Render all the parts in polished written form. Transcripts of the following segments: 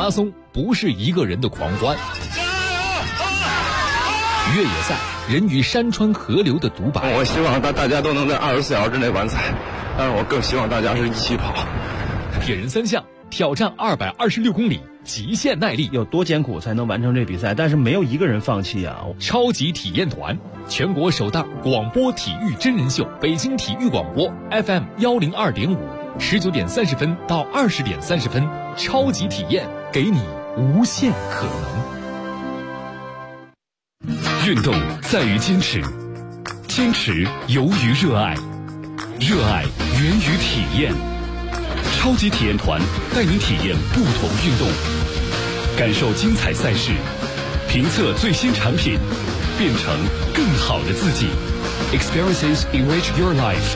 拉松不是一个人的狂欢。越野赛，人与山川河流的独白。 我希望大家都能在24小时之内完赛，但是我更希望大家是一起跑。 铁人三项挑战226公里，极限耐力， 有多艰苦才能完成这比赛？但是没有一个人放弃啊！ 超级体验团，全国首档广播体育真人秀，北京体育广播 FM 102.5，19点30分到20点30分，超级体验，给你无限可能。运动在于坚持，坚持由于热爱，热爱源于体验。超级体验团带你体验不同运动，感受精彩赛事，评测最新产品，变成更好的自己。Experiences enrich your life。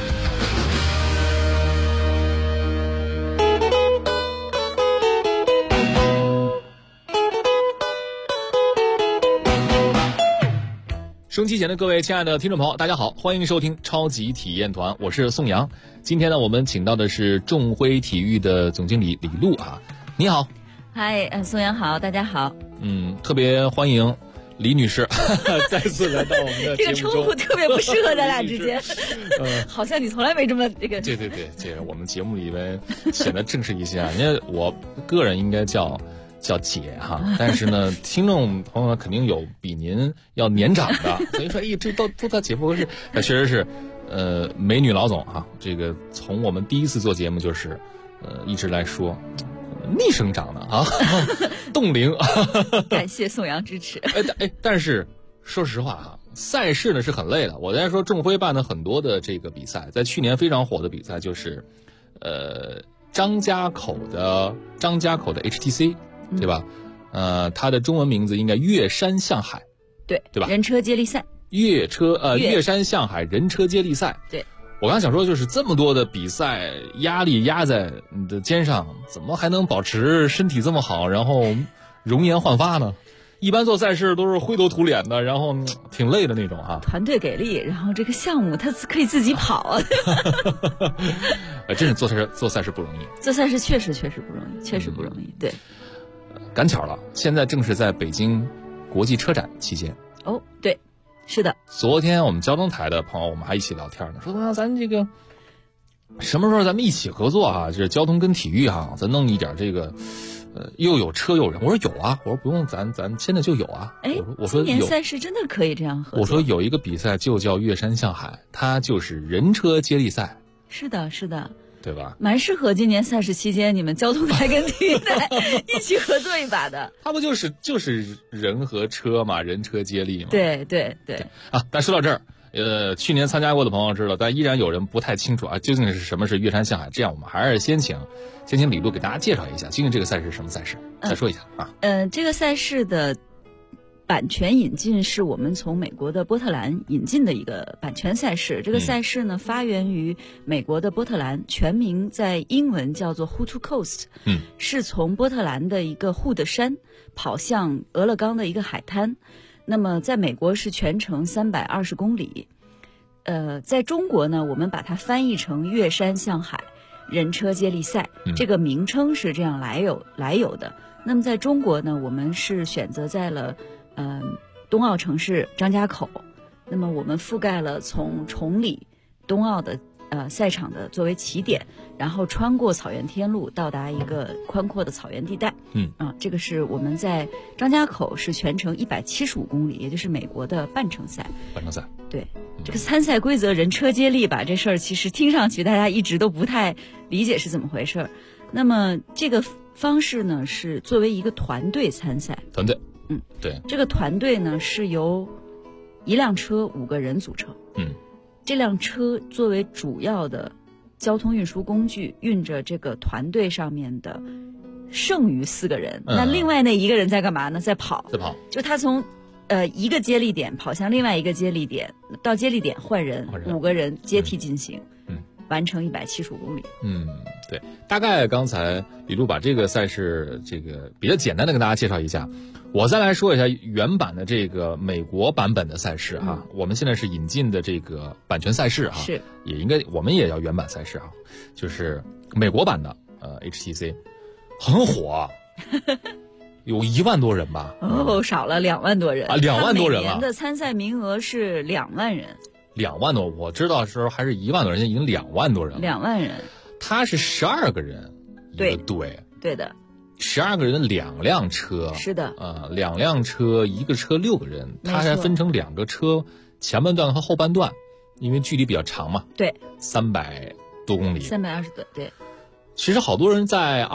收音机前的各位亲爱的听众朋友，大家好，欢迎收听超级体验团，我是宋阳。今天呢，我们请到的是众辉体育的总经理李璐啊，你好。 嗨，宋阳好，大家好。 特别欢迎李女士再次来到我们的节目中。 这个称呼特别不适合咱俩之间，好像你从来没这么这个。 对，这个我们节目里面显得正式一些啊，因为我个人应该叫姐哈，但是呢，听众朋友肯定有比您要年长的，所以说，这都叫姐不合适。确实是，美女老总哈，这个从我们第一次做节目就是，一直来说，逆生长的啊，冻龄。 感谢宋阳支持。 但是说实话哈，赛事呢是很累的。我在说众辉办的很多的这个比赛，在去年非常火的比赛就是，张家口的 HTC。对吧？它的中文名字应该越山向海， 对吧？ 人车接力赛， 越山向海人车接力赛。 对， 我刚想说，就是这么多的比赛压力压在你的肩上，怎么还能保持身体这么好，然后容颜焕发呢？一般做赛事都是灰头土脸的，然后挺累的那种啊。 团队给力，然后这个项目它可以自己跑啊。 真是做赛事不容易。 做赛事确实不容易，确实不容易。对。 赶巧了，现在正是在北京国际车展期间。 哦，对，是的。 昨天我们交通台的朋友，我们还一起聊天呢，说咱这个什么时候咱们一起合作啊？就是交通跟体育哈，咱弄一点这个，又有车又有人。我说有啊，我说不用，咱现在就有啊。我说今年赛事真的可以这样合作。 我说有一个比赛就叫越山向海，它就是人车接力赛。 是的，是的。 对吧？ 蛮适合今年赛事期间你们交通台跟体育台一起合作一把的。 它不就是人和车嘛，人车接力嘛。 对啊，但说到这儿，去年参加过的朋友知道，但依然有人不太清楚啊，究竟是什么是越山向海？这样我们还是先请李璐给大家介绍一下，究竟这个赛事是什么赛事？再说一下啊。 这个赛事的版权引进是我们从美国的波特兰引进的一个版权赛事。这个赛事呢，发源于美国的波特兰，全名在英文叫做 Hood to Coast，是从波特兰的一个护的山跑向俄勒冈的一个海滩。那么在美国是全程320公里。在中国呢，我们把它翻译成越山向海人车接力赛，这个名称是这样来有的。那么在中国呢，我们是选择在了冬奥城市张家口，那么我们覆盖了从崇礼冬奥的赛场的作为起点，然后穿过草原天路到达一个宽阔的草原地带。这个是我们在张家口是全程175公里，也就是美国的半程赛。对，这个参赛规则人车接力吧，这事儿其实听上去大家一直都不太理解是怎么回事。那么这个方式呢是作为一个团队参赛。对，这个团队呢是由一辆车5个人组成。这辆车作为主要的交通运输工具，运着这个团队上面的剩余4个人。那另外那1个人在干嘛呢？在跑。就他从一个接力点跑向另外一个接力点，到接力点换人，5个人接替进行，完成175公里。 对，大概刚才李璐把这个赛事这个比较简单的跟大家介绍一下。我再来说一下原版的这个美国版本的赛事哈，我们现在是引进的这个版权赛事哈， 是也应该我们也叫原版赛事哈，就是美国版的HTC 很火， 有1万多人吧？ 少了2万多人啊，2万多人了。 每年的参赛名额是2万人。 2万多，我知道的时候还是1万多人，现在已经2万多人了。 2万人。 他是12个人一个队。 对的。 12个人2辆车。 是的。 2辆车，一个车6个人，他还分成2个车，前半段和后半段，因为距离比较长嘛。 对。 300多公里。 320多，对。 其实好多人在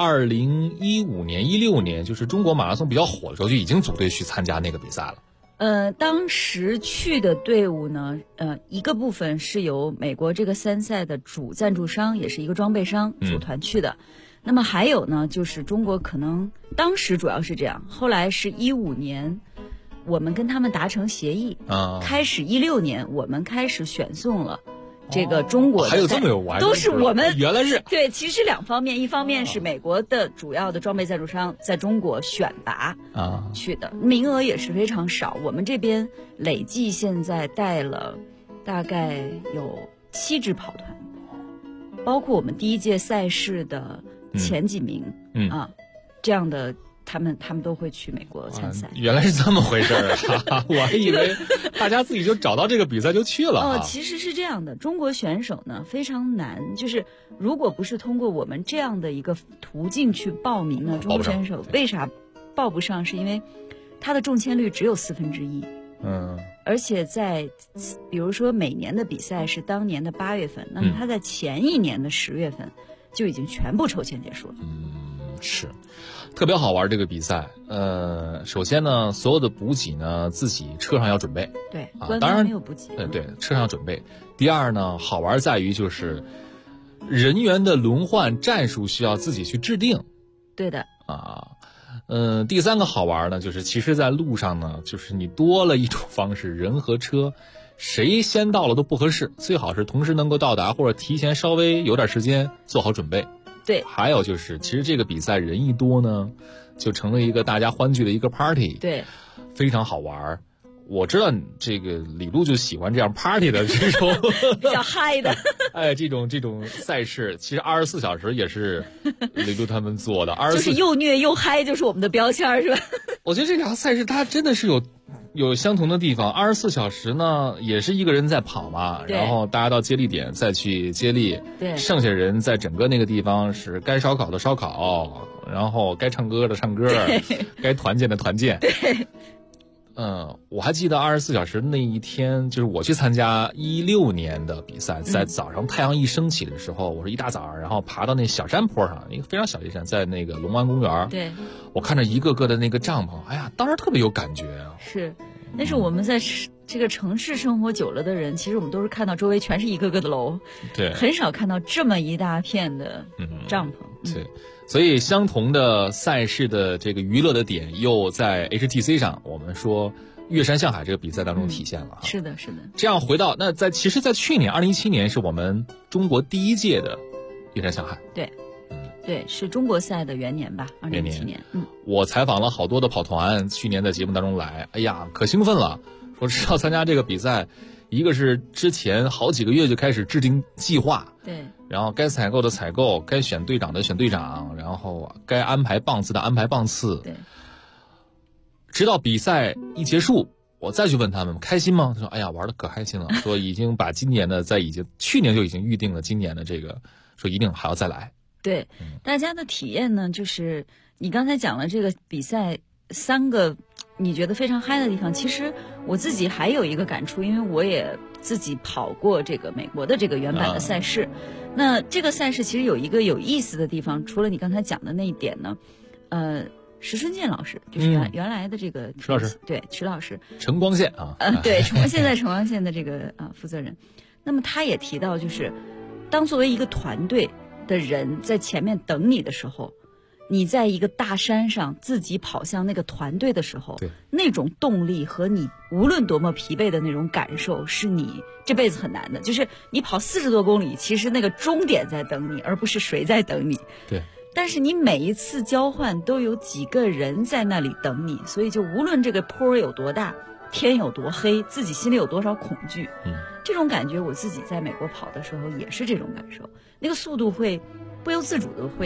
2015年、16年，就是中国马拉松比较火的时候，就已经组队去参加那个比赛了。 当时去的队伍呢，一个部分是由美国这个参赛的主赞助商，也是一个装备商组团去的。那么还有呢，就是中国可能当时主要是这样，后来是15年，我们跟他们达成协议，开始16年我们开始选送了。这个中国的还有这么有玩， 都是我们原来是对，其实2方面，一方面是美国的主要的装备赞助商在中国选拔去的，名额也是非常少。我们这边累计现在带了大概有7支跑团，包括我们第1届赛事的前几名这样的。他们都会去美国参赛。 原来是这么回事啊！我还以为大家自己就找到这个比赛就去了。 其实是这样的，中国选手呢非常难，就是如果不是通过我们这样的一个途径去报名呢，中国选手为啥报不上？是因为他的中签率只有1/4。而且在比如说每年的比赛是当年的8月份，那么他在前一年的10月份就已经全部抽签结束了。 是。特别好玩这个比赛，首先呢，所有的补给呢自己车上要准备， 对，当然没有补给， 对，车上准备。第二呢，好玩在于就是人员的轮换战术需要自己去制定， 对的第3个好玩呢，就是其实在路上呢，就是你多了一种方式，人和车谁先到了都不合适，最好是同时能够到达，或者提前稍微有点时间做好准备。 对， 还有就是，其实这个比赛人一多呢，就成了一个大家欢聚的一个 party， 对， 非常好玩。我知道这个李璐就喜欢这样 party 的这种比较嗨的， 这种赛事，其实24小时也是李璐他们做的， 就是又虐又嗨，就是我们的标签，是吧？ 我觉得这俩赛事它真的是有相同的地方。24小时呢，也是一个人在跑嘛，然后大家到接力点再去接力， 对， 剩下人在整个那个地方是该烧烤的烧烤，然后该唱歌的唱歌，该团建的团建。 对。 我还记得24小时那一天，就是我去参加16年的比赛，在早上太阳一升起的时候，我是一大早上，然后爬到那小山坡上，一个非常小的山，在那个龙湾公园。 对， 我看着一个个的那个帐篷，哎呀，当时特别有感觉啊。 是，但是我们在这个城市生活久了的人，其实我们都是看到周围全是一个个的楼， 对， 很少看到这么一大片的帐篷。 对。所以相同的赛事的这个娱乐的点又在 HTC 上，我们说岳山向海这个比赛当中体现了。 是的，是的。 这样回到那其实在去年2017年是我们中国第1届的岳山向海。 对，对，是中国赛的元年吧，2017年。 我采访了好多的跑团，去年在节目当中来，哎呀，可兴奋了，说知道参加这个比赛。一个是之前好几个月就开始制定计划， 对， 然后该采购的采购，该选队长的选队长，然后该安排棒次的安排棒次， 对。 直到比赛一结束，我再去问他们开心吗？他说：“哎呀，玩的可开心了，说已经把今年的去年就已经预定了今年的这个，说一定还要再来。” 对，大家的体验呢，就是你刚才讲了这个比赛3个。你觉得非常嗨的地方，其实我自己还有一个感触，因为我也自己跑过这个美国的这个原版的赛事。那这个赛事其实有一个有意思的地方，除了你刚才讲的那一点呢，石春健老师就是原来的这个石老师， 对，石老师， 晨光线啊， 对，现在晨光线的这个负责人。那么他也提到，就是当作为一个团队的人在前面等你的时候。你在一个大山上自己跑向那个团队的时候，那种动力和你无论多么疲惫的那种感受，是你这辈子很难的。就是你跑40多公里，其实那个终点在等你，而不是谁在等你。 对。 但是你每一次交换都有几个人在那里等你，所以就无论这个坡有多大，天有多黑，自己心里有多少恐惧，这种感觉我自己在美国跑的时候也是这种感受。那个速度会不由自主的会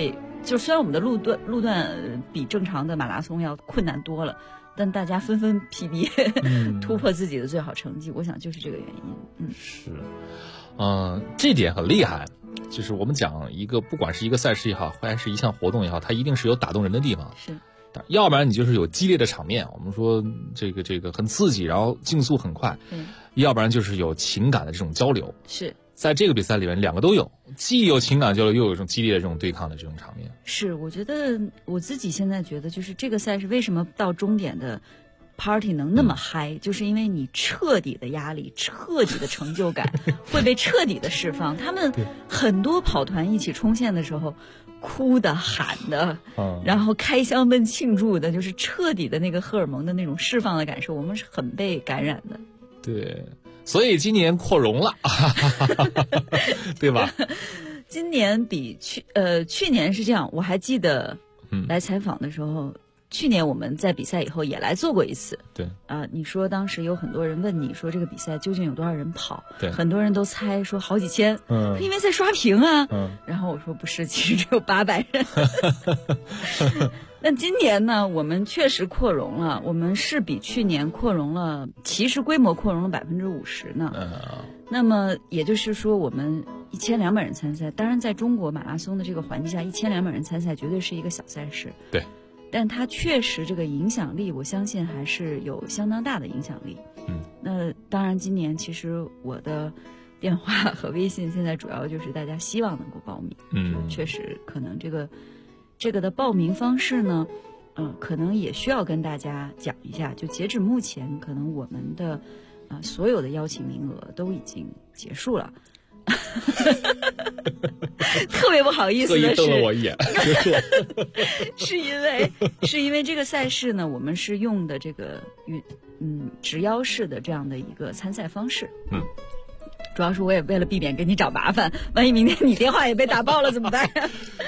就虽然我们的路段比正常的马拉松要困难多了，但大家纷纷 PB 突破自己的最好成绩，我想就是这个原因。 是，这点很厉害。就是我们讲一个，不管是一个赛事也好，还是一项活动也好，它一定是有打动人的地方。 是， 要不然你就是有激烈的场面，我们说这个很刺激，然后竞速很快。要不然就是有情感的这种交流。 是， 在这个比赛里面，两个都有，既有情感交流，又有一种激烈的这种对抗的这种场面。 是，我觉得我自己现在觉得，就是这个赛事为什么到终点的 party 能那么嗨，就是因为你彻底的压力、彻底的成就感会被彻底的释放。他们很多跑团一起冲线的时候，哭的、喊的，然后开香槟庆祝的，就是彻底的那个荷尔蒙的那种释放的感受，我们是很被感染的。 对，所以今年扩容了，对吧？ 今年比去年是这样，我还记得来采访的时候。去年我们在比赛以后也来做过一次， 对你说当时有很多人问你说这个比赛究竟有多少人跑？ 对， 很多人都猜说好几千，因为在刷屏啊，然后我说不是，其实只有800人。那今年呢，我们确实扩容了，我们是比去年扩容了，其实规模扩容了50%呢。那么也就是说，我们1200人参赛，当然在中国马拉松的这个环境下，1200人参赛绝对是一个小赛事。 对。 但它确实这个影响力，我相信还是有相当大的影响力。那当然，今年其实我的电话和微信现在主要就是大家希望能够报名。确实可能这个的报名方式呢，可能也需要跟大家讲一下。就截止目前，可能我们的所有的邀请名额都已经结束了。特别不好意思的是， 瞪了我一眼。 是因为这个赛事呢，我们是用的这个直邀式的这样的一个参赛方式。主要是我也为了避免给你找麻烦，万一明天你电话也被打爆了怎么办呀？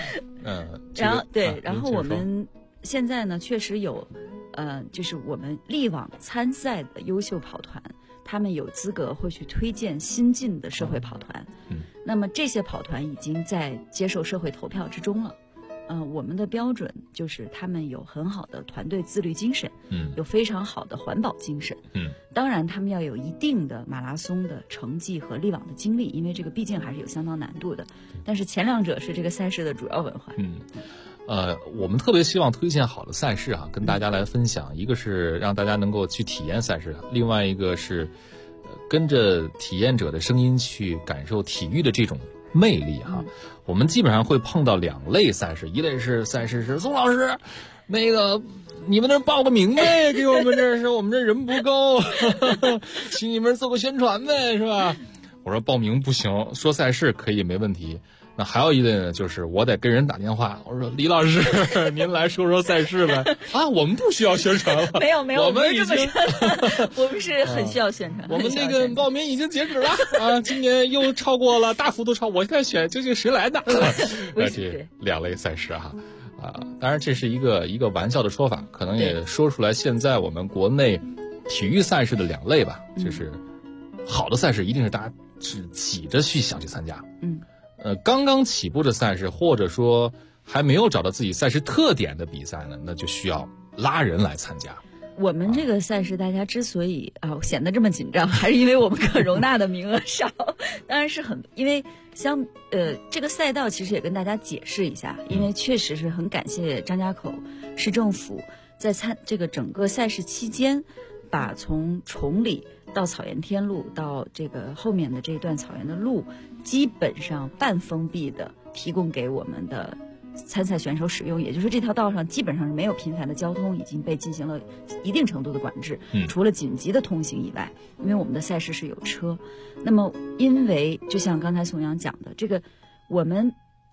然后我们现在呢，确实有就是我们力网参赛的优秀跑团。他们有资格会去推荐新进的社会跑团，那么这些跑团已经在接受社会投票之中了。我们的标准就是他们有很好的团队自律精神，有非常好的环保精神，当然他们要有一定的马拉松的成绩和力网的经历，因为这个毕竟还是有相当难度的。但是前两者是这个赛事的主要文化。 我们特别希望推荐好的赛事跟大家来分享。一个是让大家能够去体验赛事，另外一个是跟着体验者的声音去感受体育的这种魅力我们基本上会碰到2类赛事，一类是赛事是宋老师，那个你们那报个名呗，给我们这是我们这人不够，请你们做个宣传呗，是吧？我说报名不行，说赛事可以没问题。那还有一类呢，就是我得跟人打电话，我说李老师，您来说说赛事呗。我们不需要宣传了， 没有， 我们已经， 我们是很需要宣传。 我们那个报名已经截止了今年又超过了，大幅度超。我现在选究竟谁来的？这2类赛事当然这是一个玩笑的说法，可能也说出来。现在我们国内体育赛事的2类吧，就是好的赛事一定是大家是挤着去想去参加。刚刚起步的赛事，或者说还没有找到自己赛事特点的比赛呢，那就需要拉人来参加。 我们这个赛事大家之所以显得这么紧张，还是因为我们可容纳的名额少。当然是因为这个赛道其实也跟大家解释一下，因为确实是很感谢张家口市政府在这个整个赛事期间，把从崇礼到草原天路到这个后面的这段草原的路，基本上半封闭的提供给我们的参赛选手使用，也就是说这条道上基本上是没有频繁的交通，已经被进行了一定程度的管制，除了紧急的通行以外，因为我们的赛事是有车。那么因为就像刚才宋阳讲的，这个我们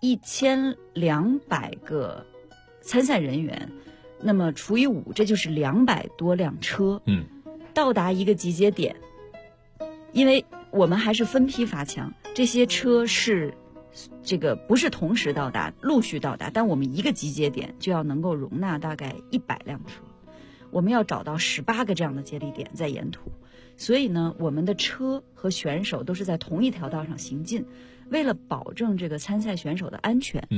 1200个参赛人员，那么除以5，这就是200多辆车，到达一个集结点，因为我们还是分批发枪，这些车是这个不是同时到达，陆续到达，但我们一个集结点就要能够容纳大概100辆车，我们要找到18个这样的接力点在沿途，所以呢，我们的车和选手都是在同一条道上行进。为了保证这个参赛选手的安全，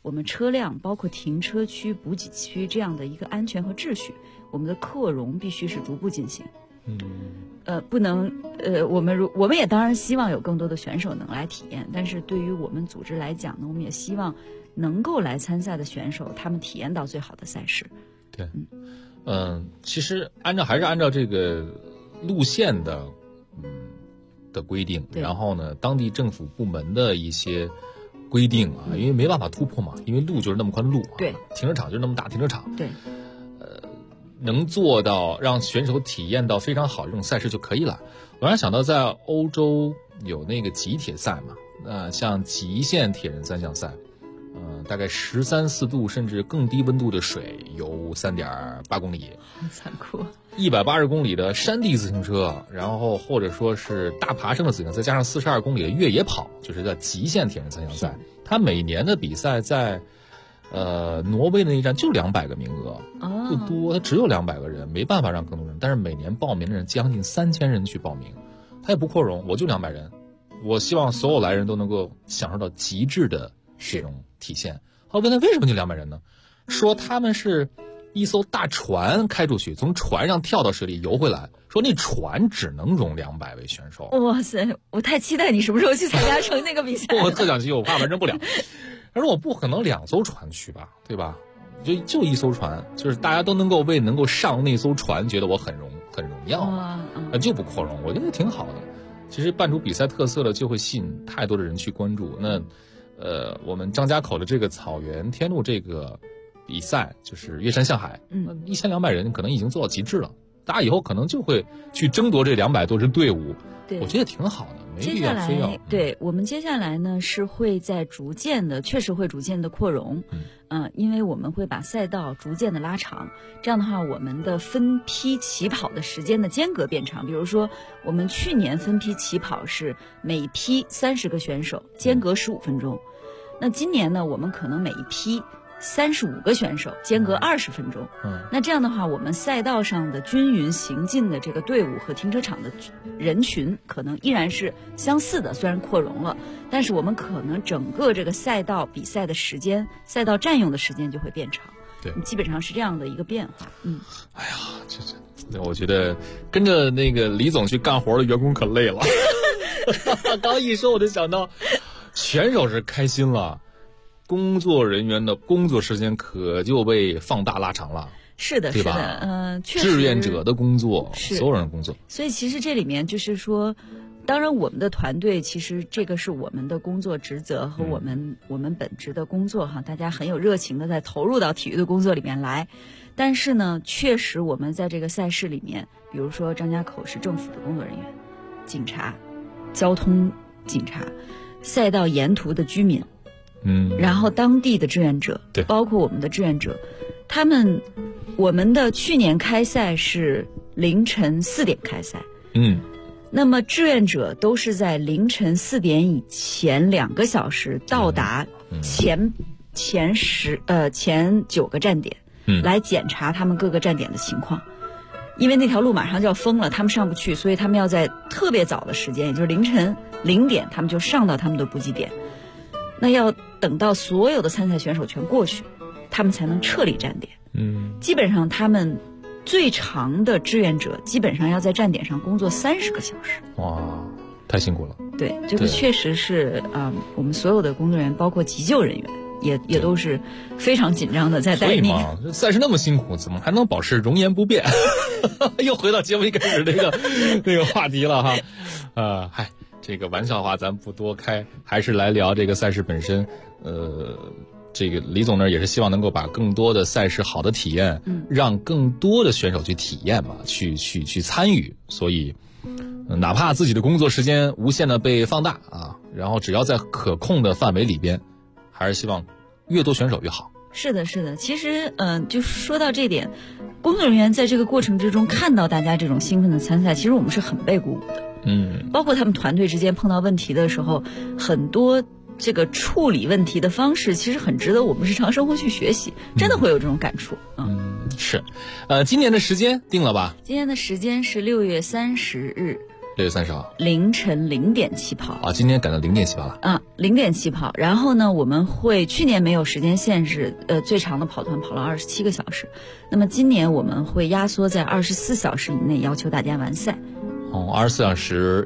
我们车辆包括停车区、补给区这样的一个安全和秩序，我们的扩容必须是逐步进行。不能我们也当然希望有更多的选手能来体验，但是对于我们组织来讲呢，我们也希望能够来参赛的选手他们体验到最好的赛事。 对，其实还是按照这个路线的规定，然后呢，当地政府部门的一些规定啊，因为没办法突破嘛，因为路就是那么宽路啊， 对， 停车场就是那么大停车场， 对， 能做到让选手体验到非常好的这种赛事就可以了。我让想到在欧洲有那个极铁赛嘛，像极限铁人三项赛，大概13、14度甚至更低温度的水游3.8公里， 很残酷。 180公里的山地自行车，然后或者说是大爬升的自行车，再加上42公里的越野跑，就是叫极限铁人三项赛。它每年的比赛在挪威的那一站就200个名额，不多，它只有200个人，没办法让更多人。但是每年报名的人将近3000人去报名，它也不扩容，我就200人，我希望所有来人都能够享受到极致的这种体现。后来问他为什么就200人呢？说他们是一艘大船开出去，从船上跳到水里游回来，说那船只能容200位选手。 哇塞，我太期待你什么时候去参加成那个比赛。 我特想去，我怕完成不了。他说我不可能2艘船去吧，对吧？就一艘船，就是大家都能够上那艘船，觉得我很荣耀，就不扩容，我觉得挺好的。其实办出比赛特色了，就会吸引太多的人去关注。那我们张家口的这个草原天路这个比赛，就是越山向海，1200人可能已经做到极致了。大家以后可能就会去争夺这200多支队伍，我觉得挺好的，没必要非要。 对，我们接下来呢是会在确实会逐渐的扩容，因为我们会把赛道逐渐的拉长，这样的话我们的分批起跑的时间的间隔变长。比如说我们去年分批起跑是每批30个选手，间隔15分钟，那今年呢我们可能每一批35个选手，间隔20分钟。那这样的话，我们赛道上的均匀行进的这个队伍和停车场的人群可能依然是相似的，虽然扩容了，但是我们可能整个这个赛道比赛的时间、赛道占用的时间就会变长。 对， 基本上是这样的一个变化。 哎呀，我觉得跟着那个李总去干活的员工可累了。刚一说我就想到，选手是开心了。工作人员的工作时间可就被放大拉长了， 是的， 对吧？ 是的，确实， 志愿者的工作，所有人的工作。 所以其实这里面就是说，当然我们的团队其实这个是我们的工作职责和我们本职的工作哈，大家很有热情的在投入到体育的工作里面来。但是呢，确实我们在这个赛事里面，比如说张家口市政府的工作人员、警察、交通警察、赛道沿途的居民。然后当地的志愿者， 对， 包括我们的志愿者，我们的去年开赛是凌晨4点开赛，那么志愿者都是在凌晨4点以前2个小时到达前9个站点，来检查他们各个站点的情况。因为那条路马上就要封了，他们上不去，所以他们要在特别早的时间，也就是凌晨0点，他们就上到他们的补给点。那要等到所有的参赛选手全过去，他们才能撤离站点。基本上他们最长的志愿者基本上要在站点上工作30个小时。 哇，太辛苦了。 对，这个确实是我们所有的工作人员，包括急救人员，也都是非常紧张的在待命。 所以嘛，赛事那么辛苦，怎么还能保持容颜不变？又回到节目一开始那个话题了哈。这个玩笑话咱不多开，还是来聊这个赛事本身。这个李总呢也是希望能够把更多的赛事好的体验，让更多的选手去体验嘛，去参与。所以，哪怕自己的工作时间无限的被放大啊，然后只要在可控的范围里边，还是希望越多选手越好。 是的，是的。其实，就说到这点，工作人员在这个过程之中看到大家这种兴奋的参赛，其实我们是很被鼓舞的。包括他们团队之间碰到问题的时候，很多这个处理问题的方式其实很值得我们日常生活去学习，真的会有这种感触。 是。今年的时间定了吧？ 今年的时间是6月30日 6月30号凌晨0点起跑啊，今天赶到0点起跑了啊，0点起跑。然后呢，我们会去年没有时间限制，最长的跑团跑了27个小时，那么今年我们会压缩在24小时以内，要求大家完赛。 哦，24小时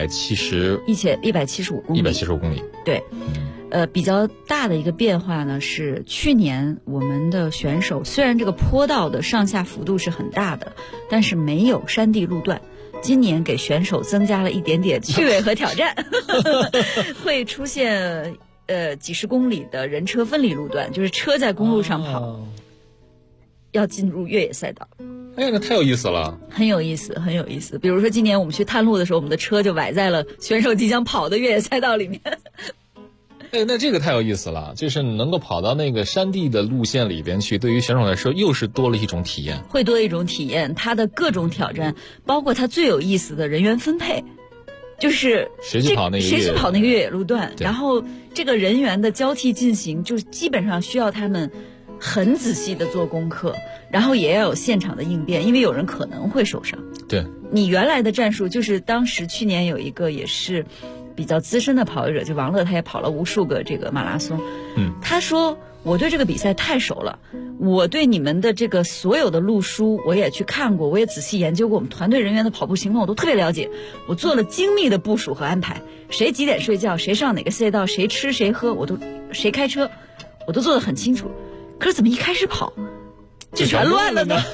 175公里，175公里， 对。比较大的一个变化呢是，去年我们的选手虽然这个坡道的上下幅度是很大的，但是没有山地路段。今年给选手增加了一点点趣味和挑战，会出现几十公里的人车分离路段，就是车在公路上跑，要进入越野赛道。 哎呀，那太有意思了， 很有意思，很有意思。比如说今年我们去探路的时候，我们的车就崴在了选手即将跑的越野赛道里面。 哎，那这个太有意思了，就是能够跑到那个山地的路线里边去，对于选手来说又是多了一种体验， 会多一种体验。它的各种挑战，包括它最有意思的人员分配，就是谁去跑那个越野路段，然后这个人员的交替进行，就基本上需要他们很仔细的做功课，然后也要有现场的应变，因为有人可能会受伤。 对， 你原来的战术就是当时去年有一个也是比较资深的跑者，就王乐，他也跑了无数个这个马拉松。他说我对这个比赛太熟了，我对你们的这个所有的路书我也去看过，我也仔细研究过我们团队人员的跑步情况，我都特别了解，我做了精密的部署和安排，谁几点睡觉，谁上哪个赛道，谁吃谁喝，谁开车，我都做得很清楚。可是怎么一开始跑就全乱了呢？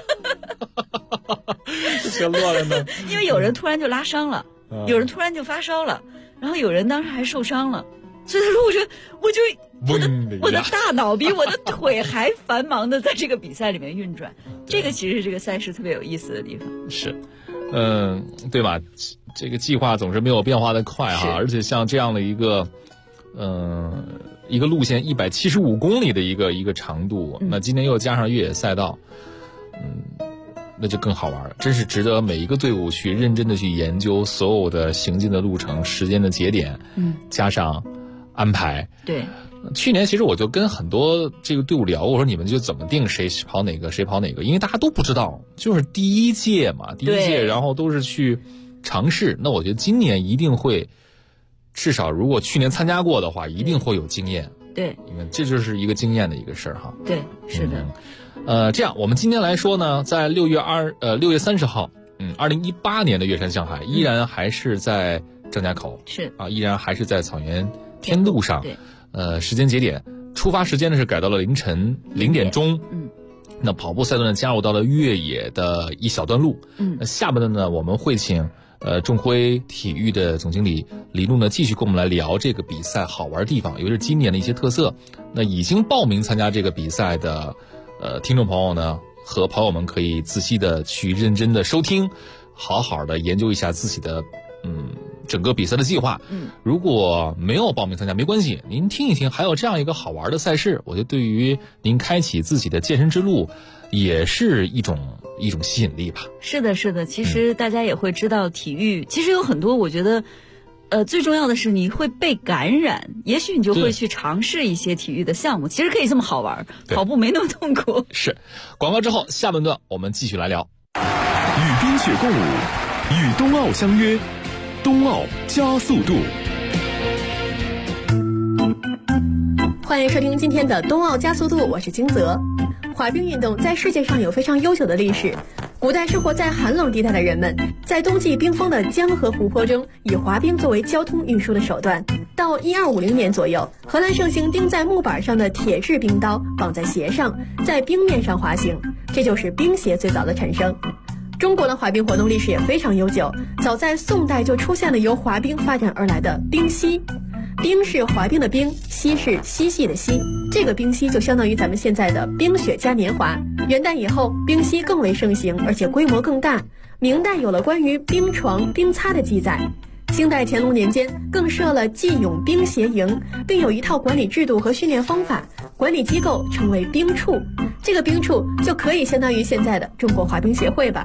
全乱了呢？ 因为有人突然就拉伤了，有人突然就发烧了，然后有人当时还受伤了，所以他说我的大脑比我的腿还繁忙的在这个比赛里面运转。这个其实是这个赛事特别有意思的地方。 是，对吧？这个计划总是没有变化的快哈，而且像这样的一个路线175公里的一个长度，那今年又加上越野赛道，那就更好玩了，真是值得每一个队伍去认真的去研究所有的行进的路程、时间的节点，加上安排。对，去年其实我就跟很多这个队伍聊，我说你们就怎么定谁跑哪个，因为大家都不知道，就是第一届嘛，然后都是去尝试。那我觉得今年一定会，至少如果去年参加过的话，一定会有经验。对，因为这就是一个经验的一个事儿哈。对，是的。这样我们今天来说呢，在6月30号，2018年的岳山向海依然还是在张家口，是啊，依然还是在草原天路上。对，时间节点出发时间呢是改到了凌晨0点钟。那跑步赛段呢加入到了越野的一小段路。那下半段呢我们会请众辉体育的总经理李璐呢继续跟我们来聊这个比赛好玩地方，尤其是今年的一些特色。那已经报名参加这个比赛的听众朋友呢和朋友们可以仔细的去认真的收听，好好的研究一下自己的整个比赛的计划。如果没有报名参加没关系，您听一听还有这样一个好玩的赛事，我觉得对于您开启自己的健身之路也是一种吸引力吧。是的，是的，其实大家也会知道体育其实有很多，我觉得最重要的是你会被感染，也许你就会去尝试一些体育的项目，其实可以这么好玩，跑步没那么痛苦。是，广告之后下半段我们继续来聊。 与冰雪共舞，与冬奥相约，冬奥加速度。 欢迎收听今天的冬奥加速度，我是金泽。滑冰运动在世界上有非常悠久的历史，古代生活在寒冷地带的人们，在冬季冰封的江河湖泊中，以滑冰作为交通运输的手段。到1250年左右，荷兰盛行钉在木板上的铁制冰刀绑在鞋上，在冰面上滑行，这就是冰鞋最早的产生。中国的滑冰活动历史也非常悠久，早在宋代就出现了由滑冰发展而来的冰嬉。冰是滑冰的冰，嬉是嬉戏的嬉，这个冰嬉就相当于咱们现在的冰雪嘉年华。元代以后，冰嬉更为盛行，而且规模更大。明代有了关于冰床、冰擦的记载。清代乾隆年间更设了季泳冰鞋营，并有一套管理制度和训练方法，管理机构称为冰处。这个冰处就可以相当于现在的中国滑冰协会吧。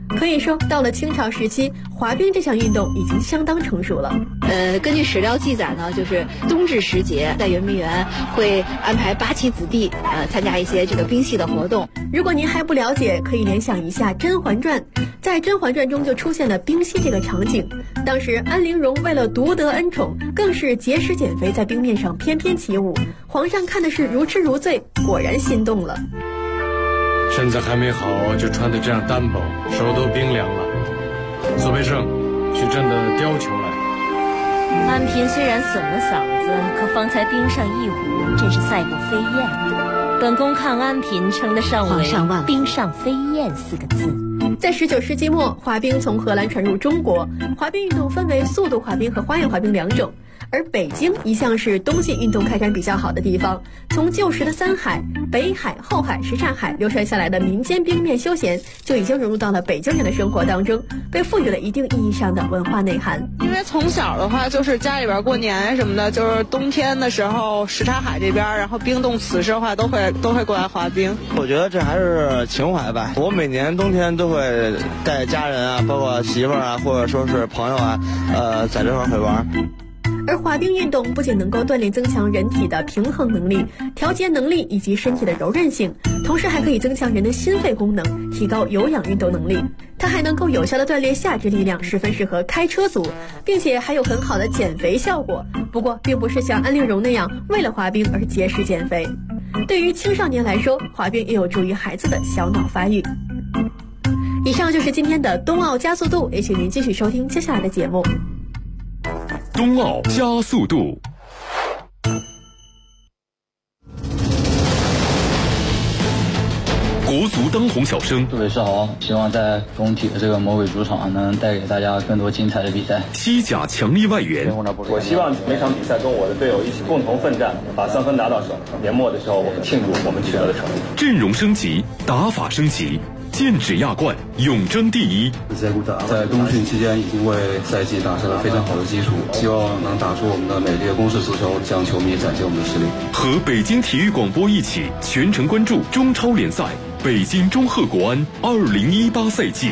可以说，到了清朝时期，滑冰这项运动已经相当成熟了。 根据史料记载呢，就是冬至时节，在圆明园会安排8旗子弟参加一些这个冰戏的活动。 如果您还不了解，可以联想一下《甄嬛传》，在《甄嬛传》中就出现了冰戏这个场景。当时安陵容为了夺得恩宠，更是节食减肥，在冰面上翩翩起舞。皇上看的是如痴如醉，果然心动了。 身子还没好就穿得这样单薄，手都冰凉了。苏培盛，去朕的貂裘来。 安嫔虽然损了嗓子，可方才冰上一舞，真是赛过飞燕。本宫看安嫔称得上为冰上飞燕4个字。 在19世纪末，滑冰从荷兰传入中国。滑冰运动分为速度滑冰和花样滑冰2种。而北京一向是冬季运动开展比较好的地方，从旧时的3海、北海、后海、什刹海流传下来的民间冰面休闲，就已经融入到了北京人的生活当中，被赋予了一定意义上的文化内涵。 因为从小的话，就是家里边过年什么的，就是冬天的时候，什刹海这边，然后冰冻死尸的话，都会过来滑冰。 我觉得这还是情怀吧。我每年冬天都会带家人啊，包括媳妇儿啊，或者说是朋友啊，在这块会玩。 而滑冰运动不仅能够锻炼增强人体的平衡能力、调节能力以及身体的柔韧性，同时还可以增强人的心肺功能，提高有氧运动能力。它还能够有效地锻炼下肢力量，十分适合开车族，并且还有很好的减肥效果。不过并不是像安陵容那样为了滑冰而节食减肥。对于青少年来说，滑冰也有助于孩子的小脑发育。以上就是今天的冬奥加速度，也请您继续收听接下来的节目。 冬奥加速度。国足当红小生， 祝伟世豪，希望在中体的这个魔鬼主场能带给大家更多精彩的比赛。 西甲强力外援， 我希望每场比赛跟我的队友一起共同奋战，把3分拿到手。年末的时候，我们庆祝我们取得的成绩。 阵容升级，打法升级。剑指亚冠，永争第一。 在冬训期间已经为赛季打下了非常好的基础，希望能打出我们的美丽的攻势足球，向球迷展现我们的实力。 和北京体育广播一起全程关注中超联赛北京中赫国安2018赛季。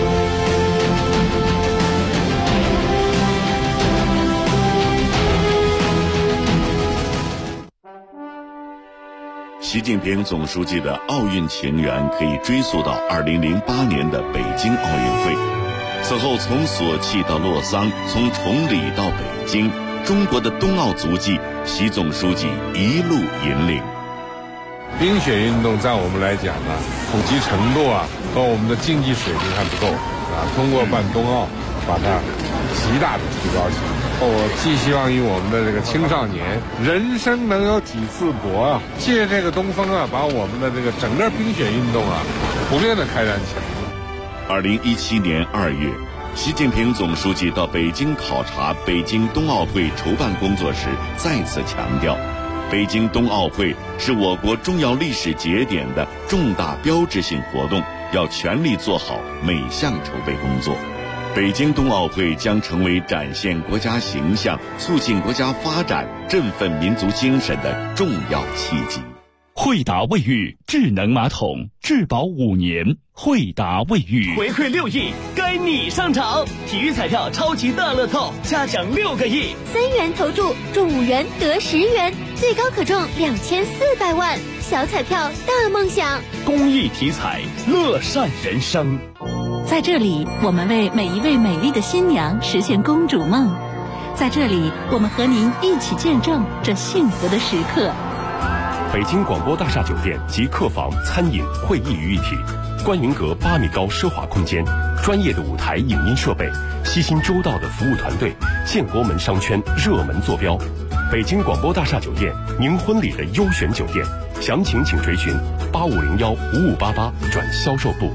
习近平总书记的奥运情缘可以追溯到2008年的北京奥运会。此后从索契到洛桑，从崇礼到北京，中国的冬奥足迹，习总书记一路引领。 冰雪运动在我们来讲呢，普及程度和我们的竞技水平还不够通过办冬奥，把它极大的提高起来。我寄希望于我们的这个青少年，人生能有几次搏借这个东风把我们的这个整个冰雪运动普遍的开展起来。 2017年2月，习近平总书记到北京考察北京冬奥会筹办工作时，再次强调，北京冬奥会是我国重要历史节点的重大标志性活动，要全力做好每项筹备工作。北京冬奥会将成为展现国家形象、促进国家发展、振奋民族精神的重要契机。 惠达卫浴智能马桶，质保5年。惠达卫浴回馈6亿，该你上场！体育彩票超级大乐透，嘉奖6个亿 ，3元投注中5元得10元，最高可中2400万。小彩票大梦想， 公益体彩，乐善人生。 在这里，我们为每一位美丽的新娘实现公主梦。在这里，我们和您一起见证这幸福的时刻。 北京广播大厦酒店及客房、餐饮、会议于一体，观云阁8米高奢华空间，专业的舞台影音设备，悉心周到的服务团队，建国门商圈热门坐标。北京广播大厦酒店，您婚礼的优选酒店。详情请垂询85015588转销售部。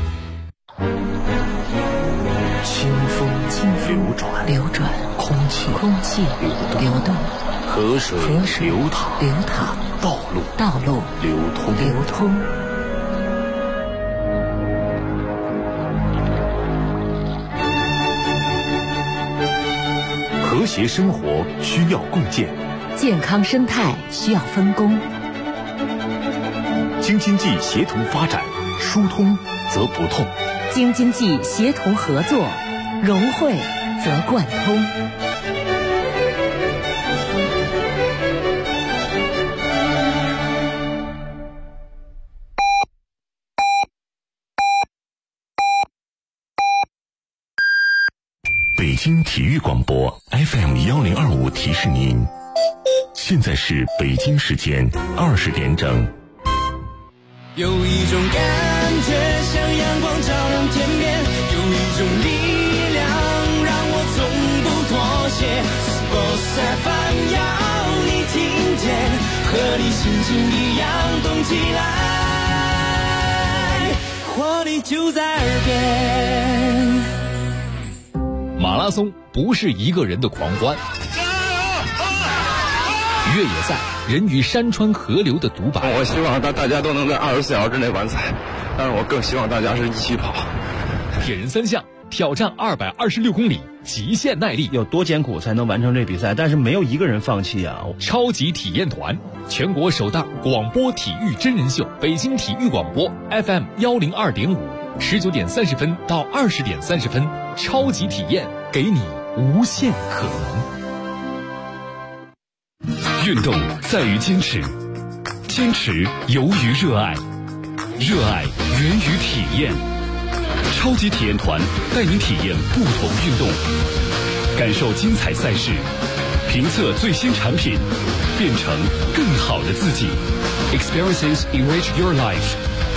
清风流转，空气流动，河水流淌，道路流通。 和谐生活需要共建， 健康生态需要分工。 京津冀协同发展，疏通则不痛。 京津冀协同合作，融汇则贯通。 北京体育广播 FM1025提示您，现在是北京时间20点整。 有一种感觉像阳光照亮天边，有一种力量让我从不妥协。Sports FM 要你听见，和你心情一样动起来，活力就在耳边。 马拉松不是一个人的狂欢，越野赛人与山川河流的独白。 我希望大家都能在24小时之内完赛，但是我更希望大家是一起跑。 铁人三项挑战226公里，极限耐力， 有多艰苦才能完成这比赛？但是没有一个人放弃啊！ 超级体验团，全国首档广播体育真人秀，北京体育广播 FM102.5，19点30分到20点30分，超级体验，给你无限可能。 运动在于坚持，坚持由于热爱，热爱源于体验。超级体验团带您体验不同运动，感受精彩赛事，评测最新产品，变成更好的自己。Experiences enrich your life。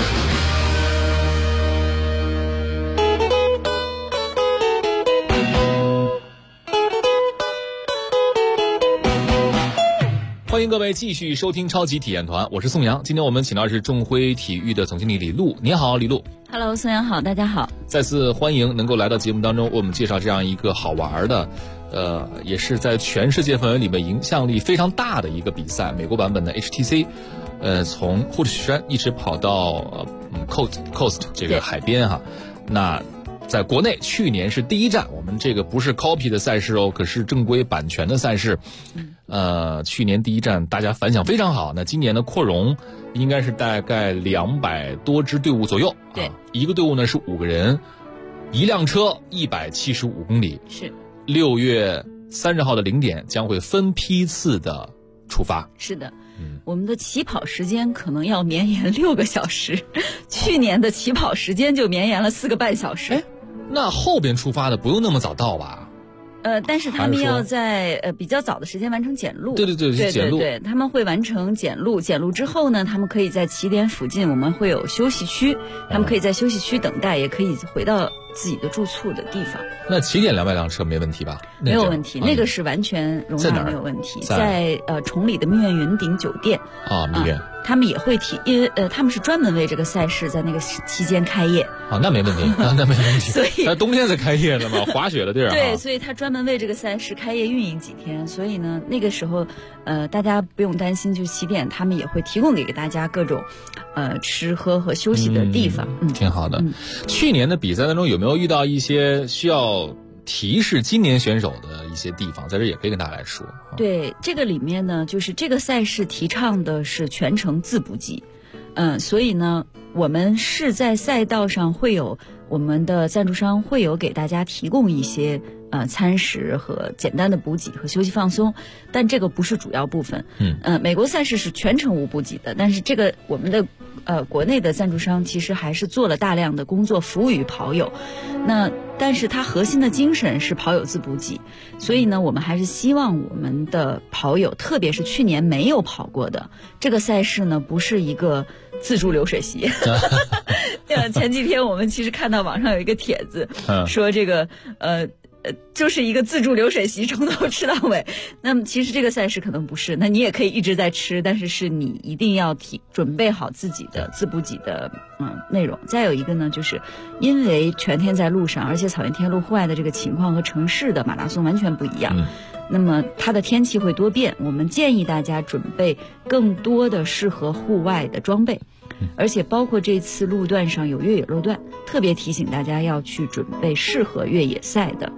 欢迎各位继续收听超级体验团，我是宋阳。今天我们请到的是众辉体育的总经理李璐。你好，李璐。 Hello， 宋阳好，大家好。 再次欢迎能够来到节目当中，为我们介绍这样一个好玩的，也是在全世界范围里面影响力非常大的一个比赛，美国版本的 HTC，从护士山一直跑到Coast 这个海边哈。那在国内去年是第一站，我们这个不是 copy 的赛事哦，可是正规版权的赛事。去年第一站大家反响非常好，那今年的扩容应该是大概200多支队伍左右。 对， 一个队伍呢是5个人，一辆车175公里。 是 6月30号的0点将会分批次的出发。 是的。我们的起跑时间可能要绵延6个小时，去年的起跑时间就绵延了4个半小时。 那后边出发的不用那么早到吧？ 但是他们要在比较早的时间完成检录。 对，检录。 对，他们会完成检录。检录之后呢，他们可以在起点附近，我们会有休息区，他们可以在休息区等待，也可以回到自己的住处的地方。 那起点200辆车没问题吧？ 没有问题，那个是完全容纳没有问题。在崇礼的蜜苑云顶酒店啊，蜜苑。 他们也会他们是专门为这个赛事在那个期间开业。 那没问题，那没问题。 所以冬天才开业的嘛，滑雪的地儿。 对，所以他专门为这个赛事开业运营几天，所以呢，那个时候大家不用担心，就起点他们也会提供给大家各种吃喝和休息的地方。 挺好的。去年的比赛当中有没有遇到一些需要提示今年选手的一些地方，在这也可以跟大家来说。 对，这个里面呢，就是这个赛事提倡的是全程自补给，所以呢，我们是在赛道上会有我们的赞助商会有给大家提供一些餐食和简单的补给和休息放松，但这个不是主要部分。美国赛事是全程无补给的，但是这个我们的国内的赞助商其实还是做了大量的工作服务于跑友。但是它核心的精神是跑友自补给，所以呢，我们还是希望我们的跑友，特别是去年没有跑过的这个赛事呢，不是一个自助流水席。前几天我们其实看到网上有一个帖子，说这个就是一个自助流水席，从头吃到尾。那么其实这个赛事可能不是，那你也可以一直在吃，但是你一定要准备好自己的自补给的内容。再有一个呢，就是因为全天在路上，而且草原天路户外的这个情况和城市的马拉松完全不一样。那么它的天气会多变，我们建议大家准备更多的适合户外的装备。而且包括这次路段上有越野路段，特别提醒大家要去准备适合越野赛的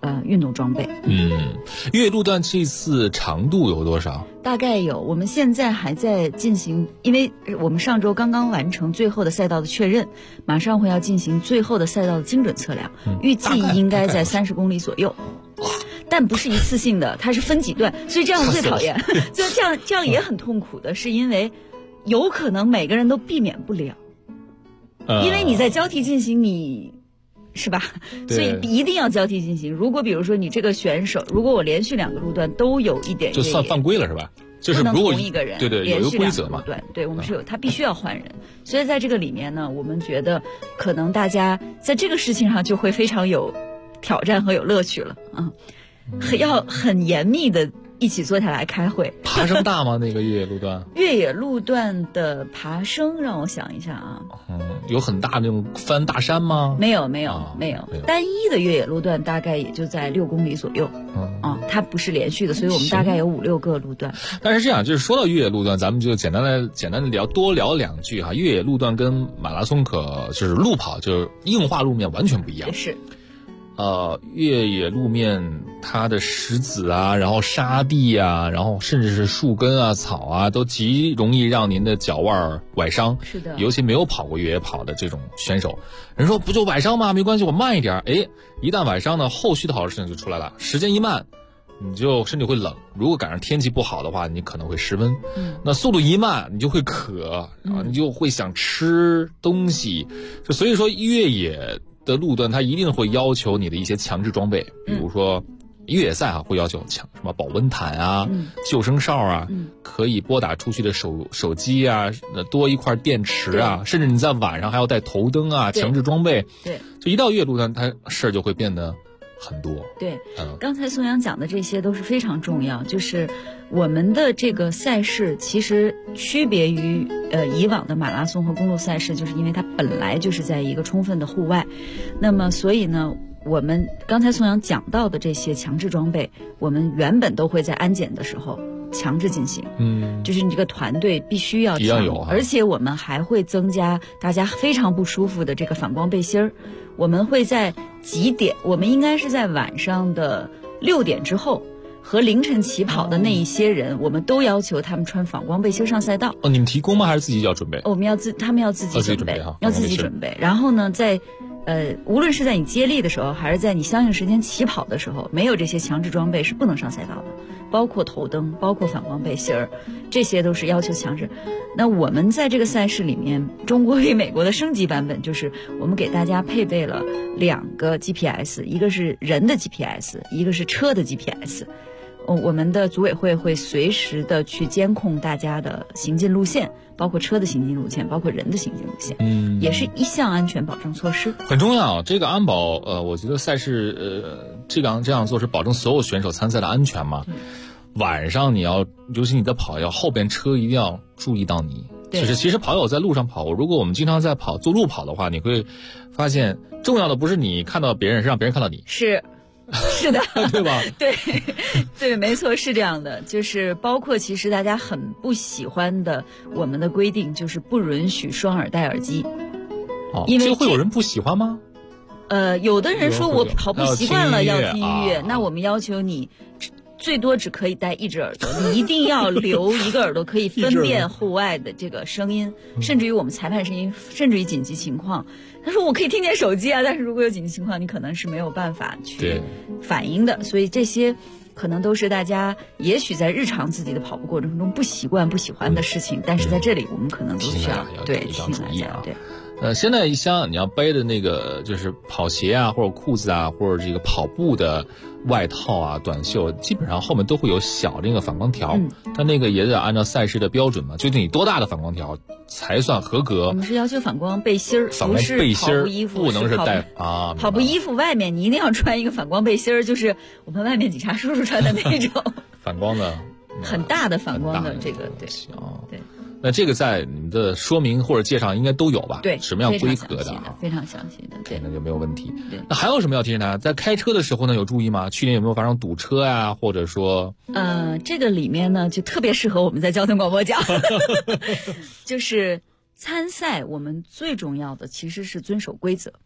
运动装备。 越野路段这次长度有多少？ 大概有，我们现在还在进行，因为我们上周刚刚完成最后的赛道的确认，马上会要进行最后的赛道的精准测量，预计应该在30公里左右。但不是一次性的，它是分几段，所以这样最讨厌，就这样也很痛苦的，是因为有可能每个人都避免不了，因为你在交替进行，你是吧？所以一定要交替进行。如果比如说你这个选手，如果我连续2个路段都有一点， 就算犯规了是吧？就是如果同一个人对有一个规则嘛， 对，我们是有，他必须要换人。所以在这个里面呢，我们觉得可能大家在这个事情上就会非常有挑战和有乐趣了啊。要很严密的一起坐下来开会。 爬升大吗？那个越野路段？ 越野路段的爬升，让我想一下啊。 有很大那种翻大山吗？ 没有。单一的越野路段大概也就在6公里左右。它不是连续的，所以我们大概有5-6个路段。 但是这样，就是说到越野路段，咱们就简单的多聊2句哈。越野路段跟马拉松就是路跑，就是硬化路面完全不一样。 是。 越野路面它的石子啊，然后沙地啊，然后甚至是树根啊、草啊，都极容易让您的脚腕崴伤。 是的， 尤其没有跑过越野跑的这种选手，人说不就崴伤吗？没关系，我慢一点。一旦崴伤呢，后续的好事情就出来了。时间一慢，你就身体会冷。如果赶上天气不好的话，你可能会失温。那速度一慢，你就会渴啊，你就会想吃东西。所以说越野的路段，它一定会要求你的一些强制装备，比如说越野赛会要求什么保温毯啊、救生哨啊，可以拨打出去的手机啊，多一块电池啊，甚至你在晚上还要带头灯啊，强制装备。 对， 就一到越野路段，它事儿就会变得很多。 对，刚才宋阳讲的这些都是非常重要，就是我们的这个赛事其实区别于以往的马拉松和公路赛事，就是因为它本来就是在一个充分的户外，那么所以呢，我们刚才宋阳讲到的这些强制装备，我们原本都会在安检的时候强制进行，就是你这个团队必须要有， 而且我们还会增加大家非常不舒服的这个反光背心儿。我们会在几点？我们应该是在晚上的6点之后和凌晨起跑的那一些人，我们都要求他们穿反光背心上赛道。 你们提供吗？还是自己要准备？ 他们要自己准备，要自己准备。然后呢，在无论是在你接力的时候，还是在你相应时间起跑的时候，没有这些强制装备是不能上赛道的，包括头灯，包括反光背心儿，这些都是要求强制。那我们在这个赛事里面，中国与美国的升级版本就是我们给大家配备了2个 GPS， 一个是人的 GPS， 一个是车的 GPS。我们的组委会会随时的去监控大家的行进路线，包括车的行进路线，包括人的行进路线，也是一项安全保障措施， 很重要。这个安保，我觉得赛事这样做是保证所有选手参赛的安全嘛。晚上尤其你在跑，后边车一定要注意到你。就是其实跑友在路上跑，如果我们经常在做路跑的话，你会发现重要的不是你看到别人，是让别人看到你。 是的， 对吧？ 对，没错，是这样的。就是包括其实大家很不喜欢的，我们的规定就是不允许双耳戴耳机。因为这会有人不喜欢吗？ 有的人说我跑步习惯了要听音乐，那我们要求你最多只可以戴一只耳朵，你一定要留一个耳朵可以分辨户外的这个声音，甚至于我们裁判声音，甚至于紧急情况。他说我可以听见手机啊，但是如果有紧急情况，你可能是没有办法去反应的。所以这些可能都是大家也许在日常自己的跑步过程中不习惯、不喜欢的事情，但是在这里我们可能都需要提醒大家。对。 现在像你要背的那个就是跑鞋啊，或者裤子啊，或者这个跑步的外套啊、短袖，基本上后面都会有小这个反光条，它那个也得按照赛事的标准嘛，究竟你多大的反光条才算合格？ 我们是要求反光背心儿，不是跑步衣服， 不能是带啊。 跑步衣服外面你一定要穿一个反光背心儿，就是我们外面警察叔叔穿的那种反光的， 很大的反光的这个，对。 那这个在你的说明或者介绍应该都有吧？ 对， 什么样规格的非常详细的，对， 那就没有问题。那还有什么要提醒大家？在开车的时候呢，有注意吗？去年有没有发生堵车呀？或者说， 这个里面呢，就特别适合我们在交通广播讲，就是参赛，我们最重要的其实是遵守规则。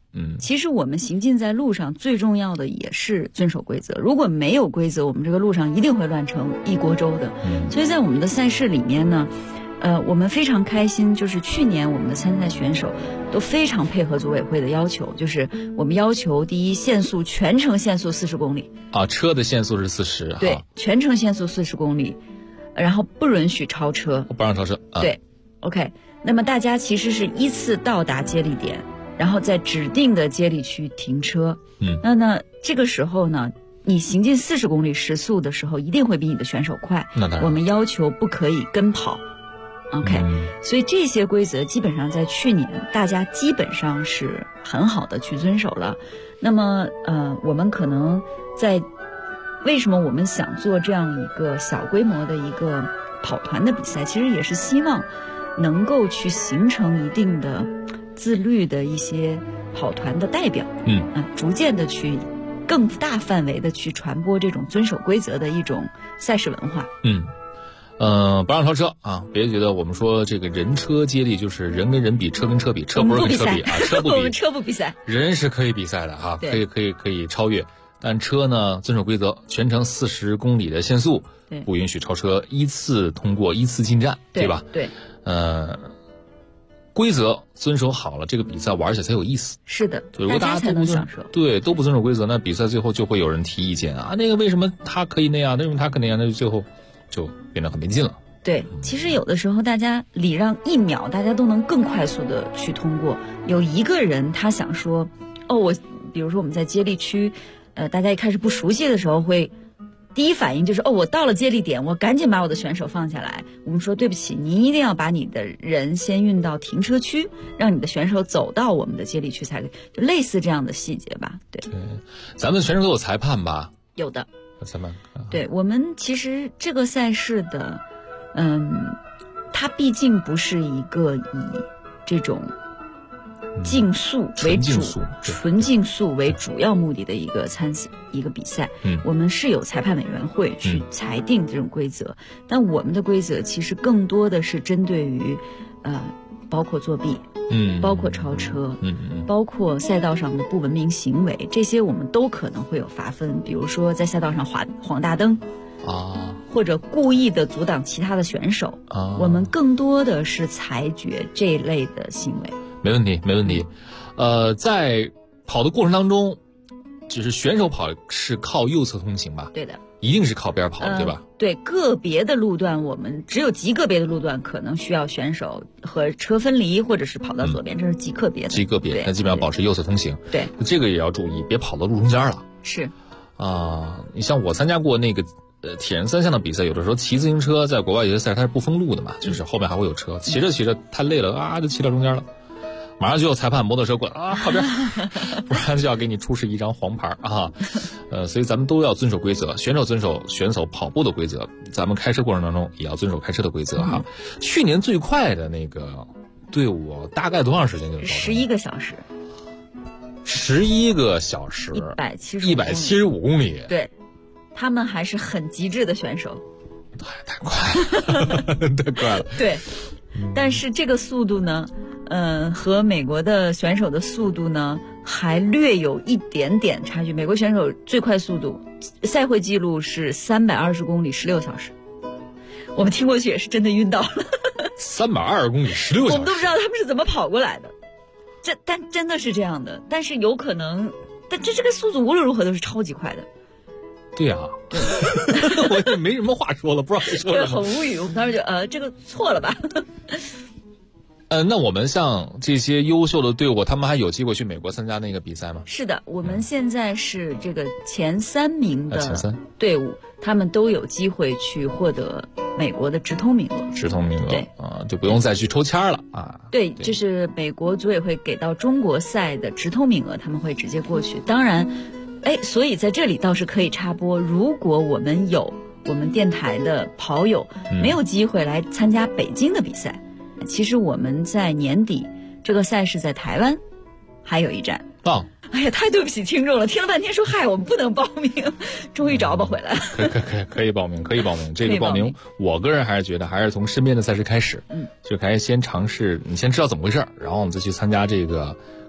其实我们行进在路上最重要的也是遵守规则，如果没有规则，我们这个路上一定会乱成一锅粥的。所以在我们的赛事里面呢，我们非常开心，就是去年我们的参赛选手都非常配合组委会的要求，就是我们要求第一，限速全程限速40公里啊，车的限速是40， 对，全程限速40公里，然后不允许超车， 不让超车， 对 ，OK。那么大家其实是依次到达接力点，然后在指定的接力区停车。那这个时候呢，你行进40公里时速的时候，一定会比你的选手快。我们要求不可以跟跑。OK，所以这些规则基本上在去年大家基本上是很好的去遵守了。那么我们可能在为什么我们想做这样一个小规模的一个跑团的比赛，其实也是希望能够去形成一定的自律的一些跑团的代表，逐渐的去更大范围的去传播这种遵守规则的一种赛事文化。 不让超车啊！别觉得我们说这个人车接力就是人跟人比，车跟车比，车不是跟车比啊，车不比， 我们车不比赛， 人是可以比赛的哈，可以超越，但车呢遵守规则，全程40公里的限速，不允许超车，依次通过，依次进站，对吧？ 对， 规则遵守好了，这个比赛玩起来才有意思。 是的， 如果大家都不遵守，对，都不遵守规则，那比赛最后就会有人提意见啊，那个为什么他可以那样，为什么他可以那样，那就最后就变得很没劲了。 对，其实有的时候大家礼让1秒，大家都能更快速的去通过。有一个人他想说，比如说我们在接力区，大家一开始不熟悉的时候会。第一反应就是我到了接力点，我赶紧把我的选手放下来。我们说对不起，你一定要把你的人先运到停车区，让你的选手走到我们的接力区才可以，就类似这样的细节吧。对， 咱们选手都有裁判吧？ 有的， 有裁判。 对，我们其实这个赛事的，它毕竟不是一个以这种竞速为主，纯竞速为主要目的的一个比赛。我们是有裁判委员会去裁定这种规则，但我们的规则其实更多的是针对于包括作弊，包括超车，包括赛道上的不文明行为，这些我们都可能会有罚分。比如说在赛道上晃大灯或者故意的阻挡其他的选手，我们更多的是裁决这一类的行为。 没问题。在跑的过程当中，就是选手跑是靠右侧通行吧？对的，一定是靠边跑，对吧？ 对，个别的路段我们只有极个别的路段可能需要选手和车分离，或者是跑到左边，这是极个别的。 极个别，那基本上保持右侧通行。 对， 这个也要注意，别跑到路中间了。 是你像我参加过那个铁人3项的比赛，有的时候骑自行车在国外有些赛它是不封路的嘛，就是后面还会有车，骑着太累了就骑到中间了。马上就有裁判摩托车过来靠边，不然就要给你出示一张黄牌啊！所以咱们都要遵守规则，选手遵守选手跑步的规则，咱们开车过程当中也要遵守开车的规则哈。去年最快的那个队伍大概多长时间就 ？11个小时。 11个小时，175公里。 对，他们还是很极致的选手。 太快了，太快了。 对，但是这个速度呢？和美国的选手的速度呢，还略有一点点差距。美国选手最快速度，赛会纪录是320公里16小时。我们听过去也是真的晕倒了。 320公里16小时， 我们都不知道他们是怎么跑过来的。但真的是这样的，但是有可能，但这个速度无论如何都是超级快的。 对呀，我也没什么话说了，不知道该说什么。 很无语，我们当时就这个错了吧。 那我们像这些优秀的队伍，他们还有机会去美国参加那个比赛吗？ 是的，我们现在是这个前3名的队伍，他们都有机会去获得美国的直通名额。 直通名额， 对就不用再去抽签了啊。 对，就是美国组委会给到中国赛的直通名额，他们会直接过去。当然，所以在这里倒是可以插播，如果我们电台的跑友没有机会来参加北京的比赛。其实我们在年底这个赛事在台湾还有一站。哎呀，太对不起听众了，听了半天说我们不能报名，终于找吧回来了。 可以报名。这个报名，我个人还是觉得还是从身边的赛事开始，就可以先尝试，你先知道怎么回事，然后我们再去参加这个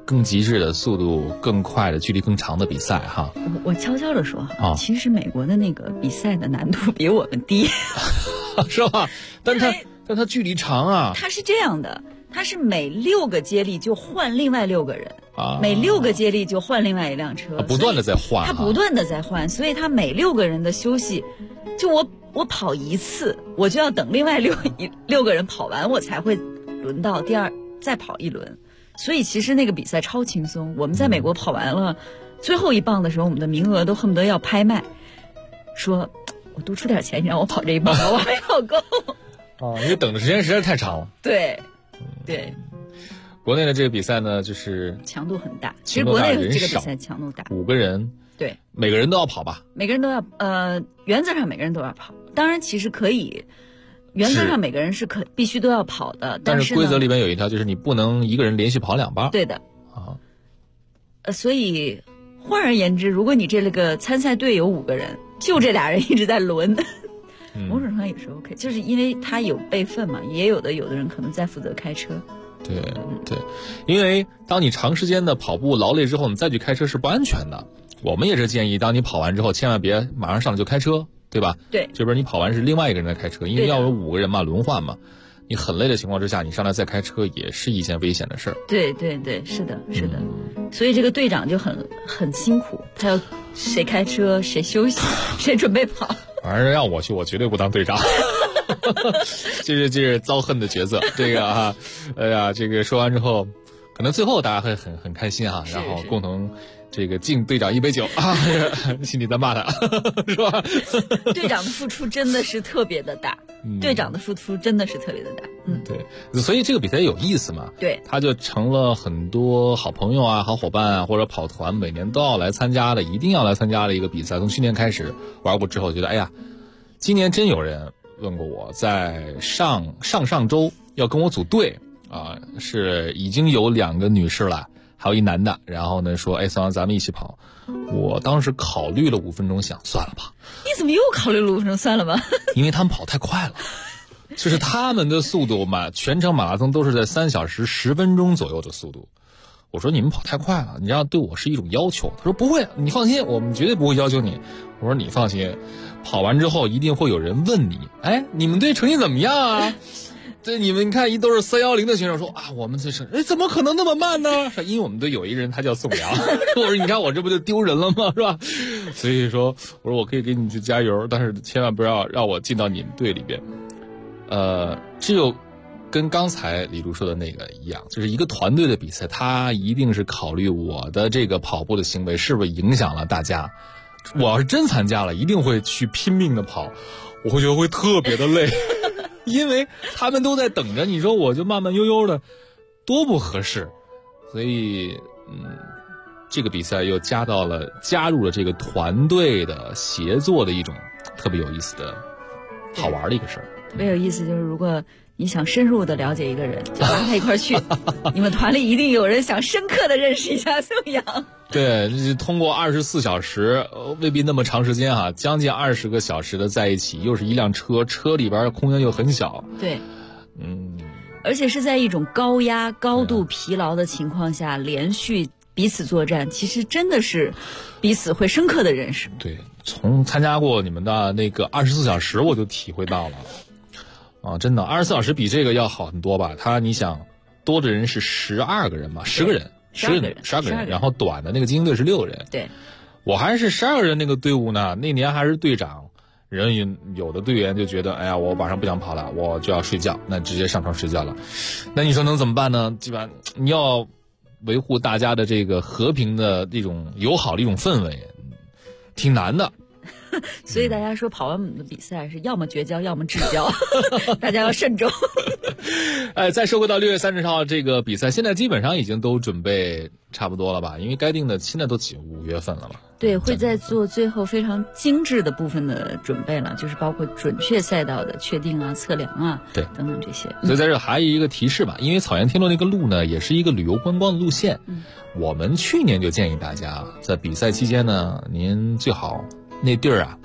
更极致的速度更快的距离更长的比赛哈。 我悄悄的说哈，其实美国的那个比赛的难度比我们低， 是吧？但它距离长啊。 它是这样的，它是每6个接力就换另外6个人，每6个接力就换另外一辆车， 不断的在换， 它不断的在换，所以它每6个人的休息，就我跑一次，我就要等另外六个人跑完，我才会轮到再跑一轮。所以其实那个比赛超轻松。我们在美国跑完了最后一棒的时候，我们的名额都恨不得要拍卖，说我多出点钱，你让我跑这一棒，我没有够。 因为等的时间实在太长了。 对。 国内的这个比赛呢，就是强度很大。其实国内这个比赛强度大，5 个人， 对， 每个人都要跑吧？ 每个人都要，原则上每个人都要跑。当然，其实可以，原则上每个人是必须都要跑的。 但是规则里面有一条，就是你不能一个人连续跑2棒。 对的。所以换而言之，如果你这个参赛队有5个人，就这俩人一直在轮。某种上也是 OK， 就是因为他有备份嘛，也有的人可能在负责开车。 对，因为当你长时间的跑步劳累之后，你再去开车是不安全的。我们也是建议，当你跑完之后，千万别马上上来就开车，对吧？ 对， 这边你跑完是另外一个人在开车，因为要有5个人嘛，轮换嘛。你很累的情况之下，你上来再开车也是一件危险的事儿。 对，是的。所以这个队长就很辛苦，他要谁开车，谁休息，谁准备跑。 反正让我去，我绝对不当队长。这是遭恨的角色，这个啊，哎呀，这个说完之后，可能最后大家会很开心哈，然后共同这个敬队长一杯酒啊，心里在骂他，是吧？ 队长的付出真的是特别的大，队长的付出真的是特别的大。 对，所以这个比赛有意思嘛？ 对， 他就成了很多好朋友啊、好伙伴啊，或者跑团每年都要来参加的，一定要来参加的一个比赛。从去年开始玩过之后，觉得哎呀，今年真有人问过我，在上周要跟我组队啊，是已经有2个女士了，还有一男的，然后呢说，哎，宋阳咱们一起跑。我当时考虑了5分钟，想算了吧。 你怎么又考虑了5分钟？算了吧。 因为他们跑太快了。就是他们的速度嘛，全程马拉松都是在3小时10分钟左右的速度。我说你们跑太快了，你这样对我是一种要求。他说不会，你放心，我们绝对不会要求你。我说你放心，跑完之后一定会有人问你，哎，你们队成绩怎么样啊？对，你们看都是310的选手说啊，我们这是，哎，怎么可能那么慢呢？因为我们队有一个人他叫宋阳。我说你看我这不就丢人了吗？是吧？所以说我说我可以给你去加油，但是千万不要让我进到你们队里边。这就跟刚才李璐说的那个一样，就是一个团队的比赛，他一定是考虑我的这个跑步的行为是不是影响了大家。我要是真参加了，一定会去拼命的跑，我会觉得会特别的累，因为他们都在等着，你说我就慢慢悠悠的，多不合适。所以这个比赛又加入了这个团队的协作的一种特别有意思的好玩的一个事儿。 特别有意思，就是如果你想深入的了解一个人，就拉他一块儿去。你们团里一定有人想深刻的认识一下宋阳。 对，通过24小时，未必那么长时间哈，将近20个小时的在一起，又是一辆车，车里边空间又很小。 对，而且是在一种高压、高度疲劳的情况下，连续彼此作战，其实真的是彼此会深刻的认识。 对，从参加过你们的那个24小时，我就体会到了。啊，真的，24小时比这个要好很多吧？你想，多的人是12个人嘛，10个人，12个人，然后短的那个精英队是6个人。 对， 我还是12个人那个队伍呢，那年还是队长。有的队员就觉得，哎呀，我晚上不想跑了，我就要睡觉，那直接上床睡觉了。那你说能怎么办呢？基本上你要维护大家的这个和平的这种友好的一种氛围，挺难的。 所以大家说跑完我们的比赛是要么绝交，要么至交，大家要慎重。 再说回到6月30号这个比赛，现在基本上已经都准备差不多了吧？因为该定的现在都5月份了嘛。 对，会在做最后非常精致的部分的准备了，就是包括准确赛道的确定啊、测量啊， 对， 等等这些。 所以在这还有一个提示吧，因为草原天路那个路呢，也是一个旅游观光的路线。我们去年就建议大家在比赛期间呢，您最好那地儿啊，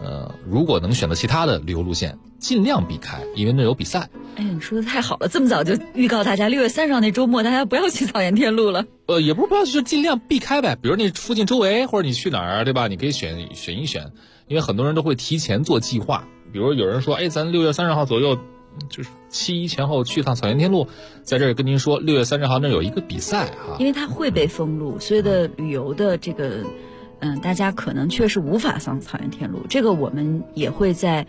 如果能选择其他的旅游路线，尽量避开，因为那有比赛。 哎呀，你说的太好了，这么早就预告大家6月30号那周末大家不要去草原天路了。 也不是不要去，就尽量避开呗。比如你附近周围，或者你去哪儿，对吧？你可以选一选，因为很多人都会提前做计划。比如有人说，哎，咱6月30号左右，就是7·1前后去趟草原天路，在这儿跟您说，6月30号那有一个比赛哈。 因为它会被封路，所有的旅游的这个。大家可能确实无法上草原天路，这个我们也会在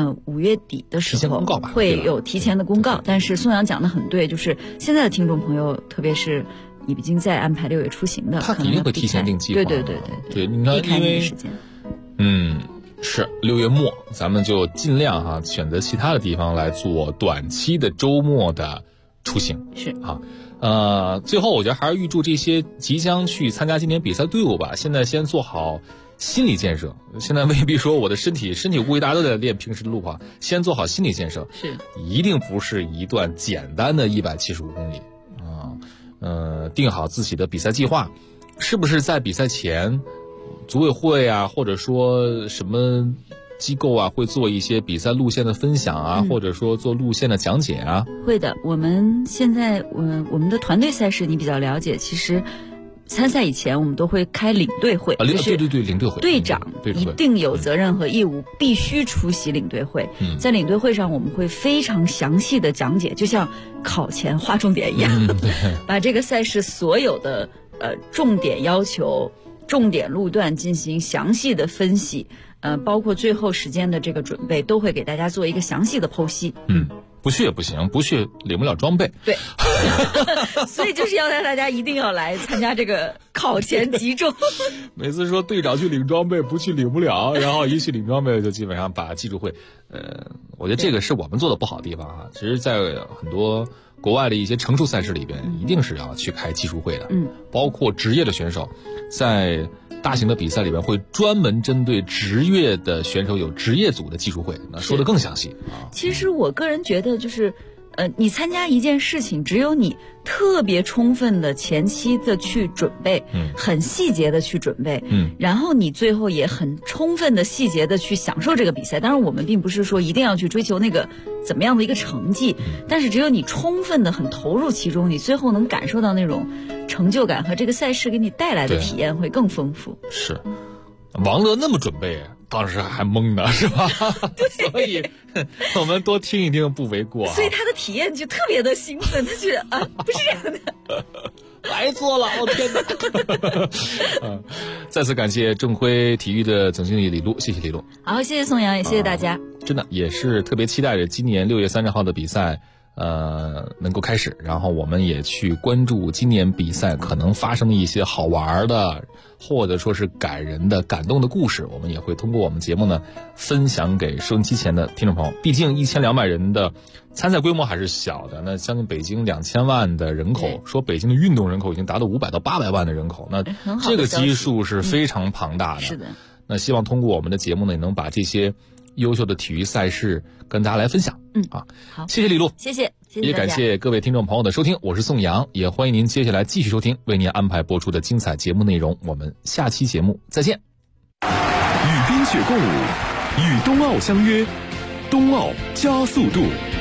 5月底的时候会有提前的公告。但是宋阳讲的很对，就是现在的听众朋友，特别是已经在安排6月出行的， 他肯定会提前定计划。 对， 你看，因为时间， 是6月末，咱们就尽量选择其他的地方来做短期的周末的出行。 是最后我觉得还是预祝这些即将去参加今年比赛队伍吧，现在先做好心理建设。现在未必说我的身体估计大家都在练平时的路跑，先做好心理建设， 是一定不是一段简单的175公里定好自己的比赛计划，是不是在比赛前组委会啊，或者说什么机构啊，会做一些比赛路线的分享啊，或者说做路线的讲解啊？ 会的。我们现在我们的团队赛事你比较了解，其实参赛以前我们都会开领队会， 对，领队会， 队长一定有责任和义务必须出席领队会。在领队会上我们会非常详细的讲解，就像考前划重点一样，把这个赛事所有的重点要求、重点路段进行详细的分析。包括最后时间的这个准备，都会给大家做一个详细的剖析。 不去也不行，不去领不了装备。 对，所以就是要让大家一定要来参加这个考前集中。 每次说队长去领装备，不去领不了，然后一去领装备就基本上把技术会。我觉得这个是我们做的不好的地方啊。其实，在很多国外的一些成熟赛事里边，一定是要去开技术会的。包括职业的选手，在大型的比赛里边会专门针对职业的选手有职业组的技术会，那说的更详细啊。 其实我个人觉得，就是你参加一件事情，只有你特别充分的前期的去准备，很细节的去准备，然后你最后也很充分的细节的去享受这个比赛。当然，我们并不是说一定要去追求那个怎么样的一个成绩，但是只有你充分的很投入其中，你最后能感受到那种成就感和这个赛事给你带来的体验会更丰富。 是，王乐那么准备，当时还懵呢，是吧？所以我们多听一听不为过。 所以他的体验就特别的兴奋，他觉得不是这样的。 来错了，我天哪！再次感谢正辉体育的总经理李璐，谢谢李璐。 好，谢谢宋阳，也谢谢大家。 真的也是特别期待着今年6月30号的比赛。能够开始，然后我们也去关注今年比赛可能发生的一些好玩的，或者说是感人的、感动的故事，我们也会通过我们节目呢分享给收音机前的听众朋友。毕竟1200人的参赛规模还是小的，那将近北京2000万的人口，说北京的运动人口已经达到500到800万的人口，那这个基数是非常庞大的。 是的。 那希望通过我们的节目呢，也能把这些优秀的体育赛事跟大家来分享。 好， 谢谢李璐， 谢谢也感谢各位听众朋友的收听，我是宋阳，也欢迎您接下来继续收听为您安排播出的精彩节目内容，我们下期节目再见。 与冰雪共舞，与冬奥相约，冬奥加速度。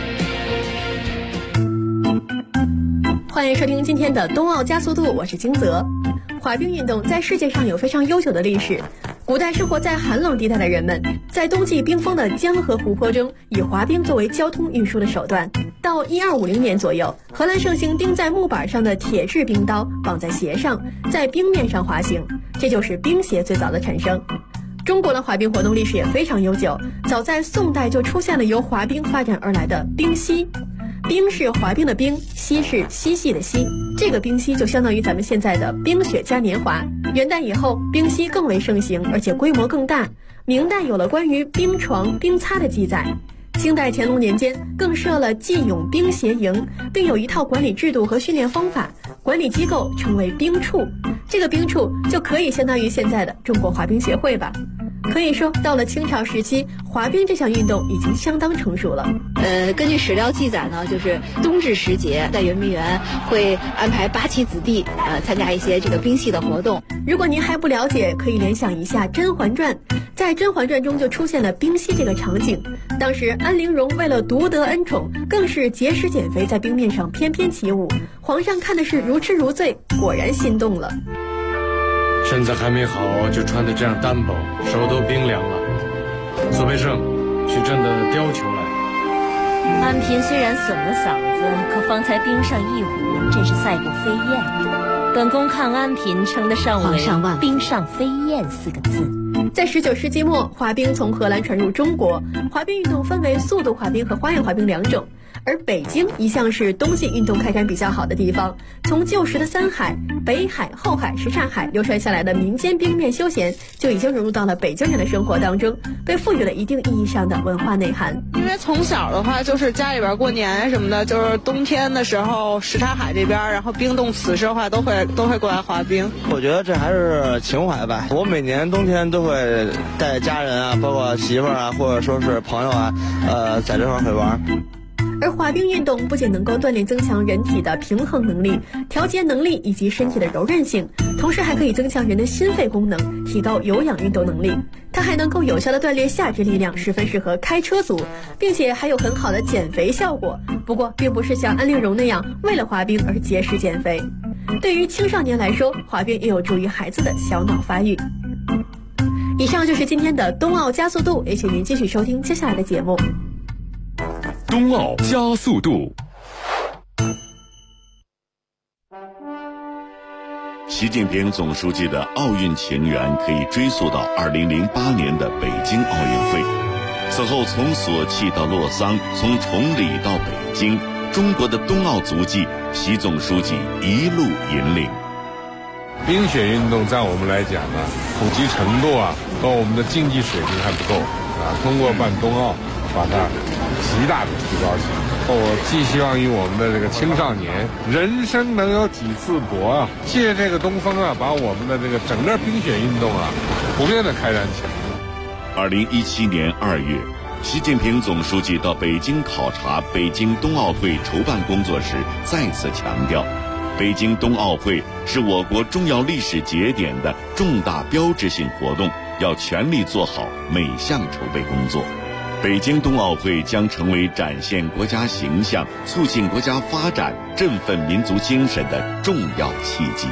欢迎收听今天的冬奥加速度，我是金泽。滑冰运动在世界上有非常悠久的历史。古代生活在寒冷地带的人们，在冬季冰封的江河湖泊中，以滑冰作为交通运输的手段。到1250年左右，荷兰盛行钉在木板上的铁制冰刀绑在鞋上，在冰面上滑行，这就是冰鞋最早的产生。中国的滑冰活动历史也非常悠久，早在宋代就出现了由滑冰发展而来的冰嬉。冰是滑冰的冰，嬉是嬉戏的嬉，这个冰嬉就相当于咱们现在的冰雪嘉年华。元代以后，冰嬉更为盛行，而且规模更大。明代有了关于冰床、冰擦的记载。清代乾隆年间更设了季勇冰鞋营，并有一套管理制度和训练方法，管理机构称为冰处。这个冰处就可以相当于现在的中国滑冰协会吧。 可以说，到了清朝时期，滑冰这项运动已经相当成熟了。 根据史料记载呢，就是冬至时节，在圆明园会安排八旗子弟参加一些这个冰戏的活动。 如果您还不了解，可以联想一下《甄嬛传》。在《甄嬛传》中就出现了冰戏这个场景。当时安陵容为了夺得恩宠，更是节食减肥，在冰面上翩翩起舞。皇上看的是如痴如醉，果然心动了。 身子还没好就穿得这样单薄，手都冰凉了。苏培盛，去朕的貂裘来。 安嫔虽然损了嗓子，可方才冰上一壶，真是赛过飞燕。本宫看安嫔称得上为“冰上飞燕”4个字。 在19世纪末，滑冰从荷兰传入中国。滑冰运动分为速度滑冰和花样滑冰2种。而北京一向是冬季运动开展比较好的地方，从旧时的三海、北海、后海、什刹海流传下来的民间冰面休闲，就已经融入到了北京人的生活当中，被赋予了一定意义上的文化内涵。 因为从小的话，就是家里边过年什么的，就是冬天的时候，什刹海这边，然后冰冻瓷实的话，都会过来滑冰。 我觉得这还是情怀吧。我每年冬天都会带家人啊，包括媳妇儿啊，或者说是朋友啊，在这块儿会玩。 而滑冰运动不仅能够锻炼增强人体的平衡能力、调节能力以及身体的柔韧性，同时还可以增强人的心肺功能，提高有氧运动能力。它还能够有效地锻炼下肢力量，十分适合开车族，并且还有很好的减肥效果。不过，并不是像安陵容那样为了滑冰而节食减肥。对于青少年来说，滑冰也有助于孩子的小脑发育。以上就是今天的冬奥加速度，也请您继续收听接下来的节目。 冬奥加速度。 习近平总书记的奥运情缘可以追溯到2008年的北京奥运会。此后从索契到洛桑，从崇礼到北京，中国的冬奥足迹，习总书记一路引领。 冰雪运动在我们来讲呢，普及程度和我们的竞技水平还不够通过办冬奥，把它极大的提高起来。我寄希望于我们的这个青少年，人生能有几次搏借这个东风把我们的这个整个冰雪运动普遍的开展起来。 2017年2月，习近平总书记到北京考察北京冬奥会筹办工作时，再次强调，北京冬奥会是我国重要历史节点的重大标志性活动，要全力做好每项筹备工作。北京冬奥会将成为展现国家形象、促进国家发展、振奋民族精神的重要契机。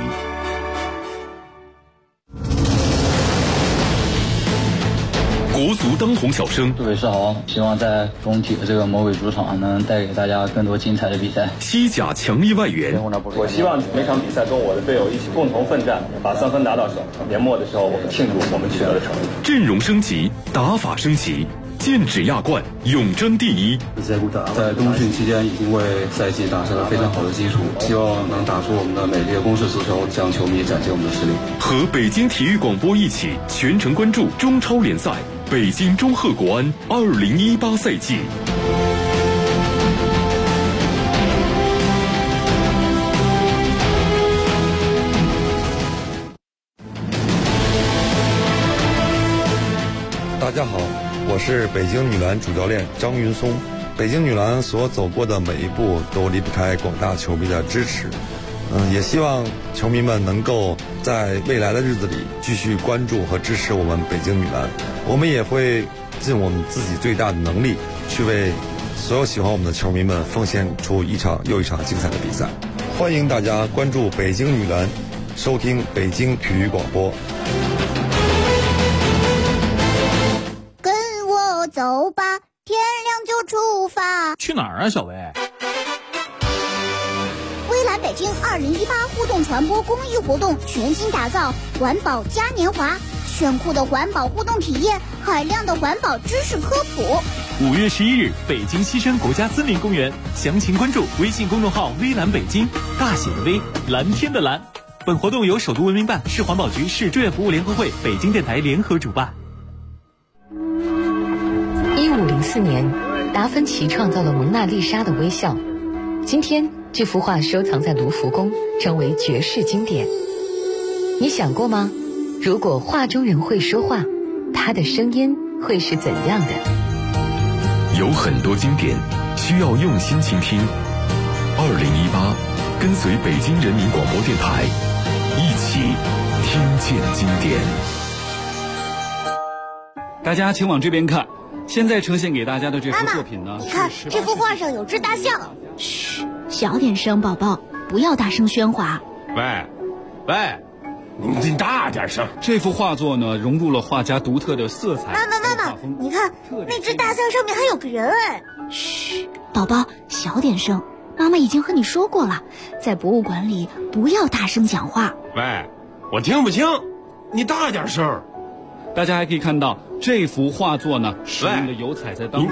国足当红小生， 各位是好，希望在中体的这个魔鬼主场能带给大家更多精彩的比赛。 西甲强力外援， 我希望每场比赛跟我的队友一起共同奋战，把3分拿到手。年末的时候，我们庆祝我们取得的成绩。 阵容升级，打法升级，剑指亚冠，永争第一。 在冬训期间已经为赛季打下了非常好的基础，希望能打出我们的美丽的攻势足球，向球迷展现我们的实力。 和北京体育广播一起全程关注中超联赛北京中赫国安2018赛季。 大家好，我是北京女篮主教练张云松。北京女篮所走过的每一步都离不开广大球迷的支持。也希望球迷们能够在未来的日子里继续关注和支持我们北京女篮。我们也会尽我们自己最大的能力，去为所有喜欢我们的球迷们奉献出一场又一场精彩的比赛。欢迎大家关注北京女篮，收听北京体育广播。 跟我走吧，天亮就出发。 去哪儿啊，小薇？ 微蓝北京2018互动传播公益活动全新打造，环保嘉年华，炫酷的环保互动体验，海量的环保知识科普。 5月11日，北京西山国家森林公园，详情关注微信公众号微蓝北京，大写的微，蓝天的蓝。本活动由首都文明办、市环保局、市志愿服务联合会、北京电台联合主办。 1504年，达芬奇创造了蒙娜丽莎的微笑。今天，这幅画收藏在卢浮宫，成为绝世经典。你想过吗？如果画中人会说话，他它的声音会是怎样的。 有很多经典需要用心倾听。2018，跟随北京人民广播电台，一起听见经典。 大家请往这边看，现在呈现给大家的这幅作品呢， 你看这幅画上有只大象。 嘘，小点声，宝宝，不要大声喧哗。 喂，你大点声。 这幅画作呢，融入了画家独特的色彩。 妈妈，你看那只大象上面还有个人哎。 嘘，宝宝，小点声。妈妈已经和你说过了，在博物馆里不要大声讲话。 喂，我听不清，你大点声。 大家还可以看到这幅画作呢，使用的油彩在当中。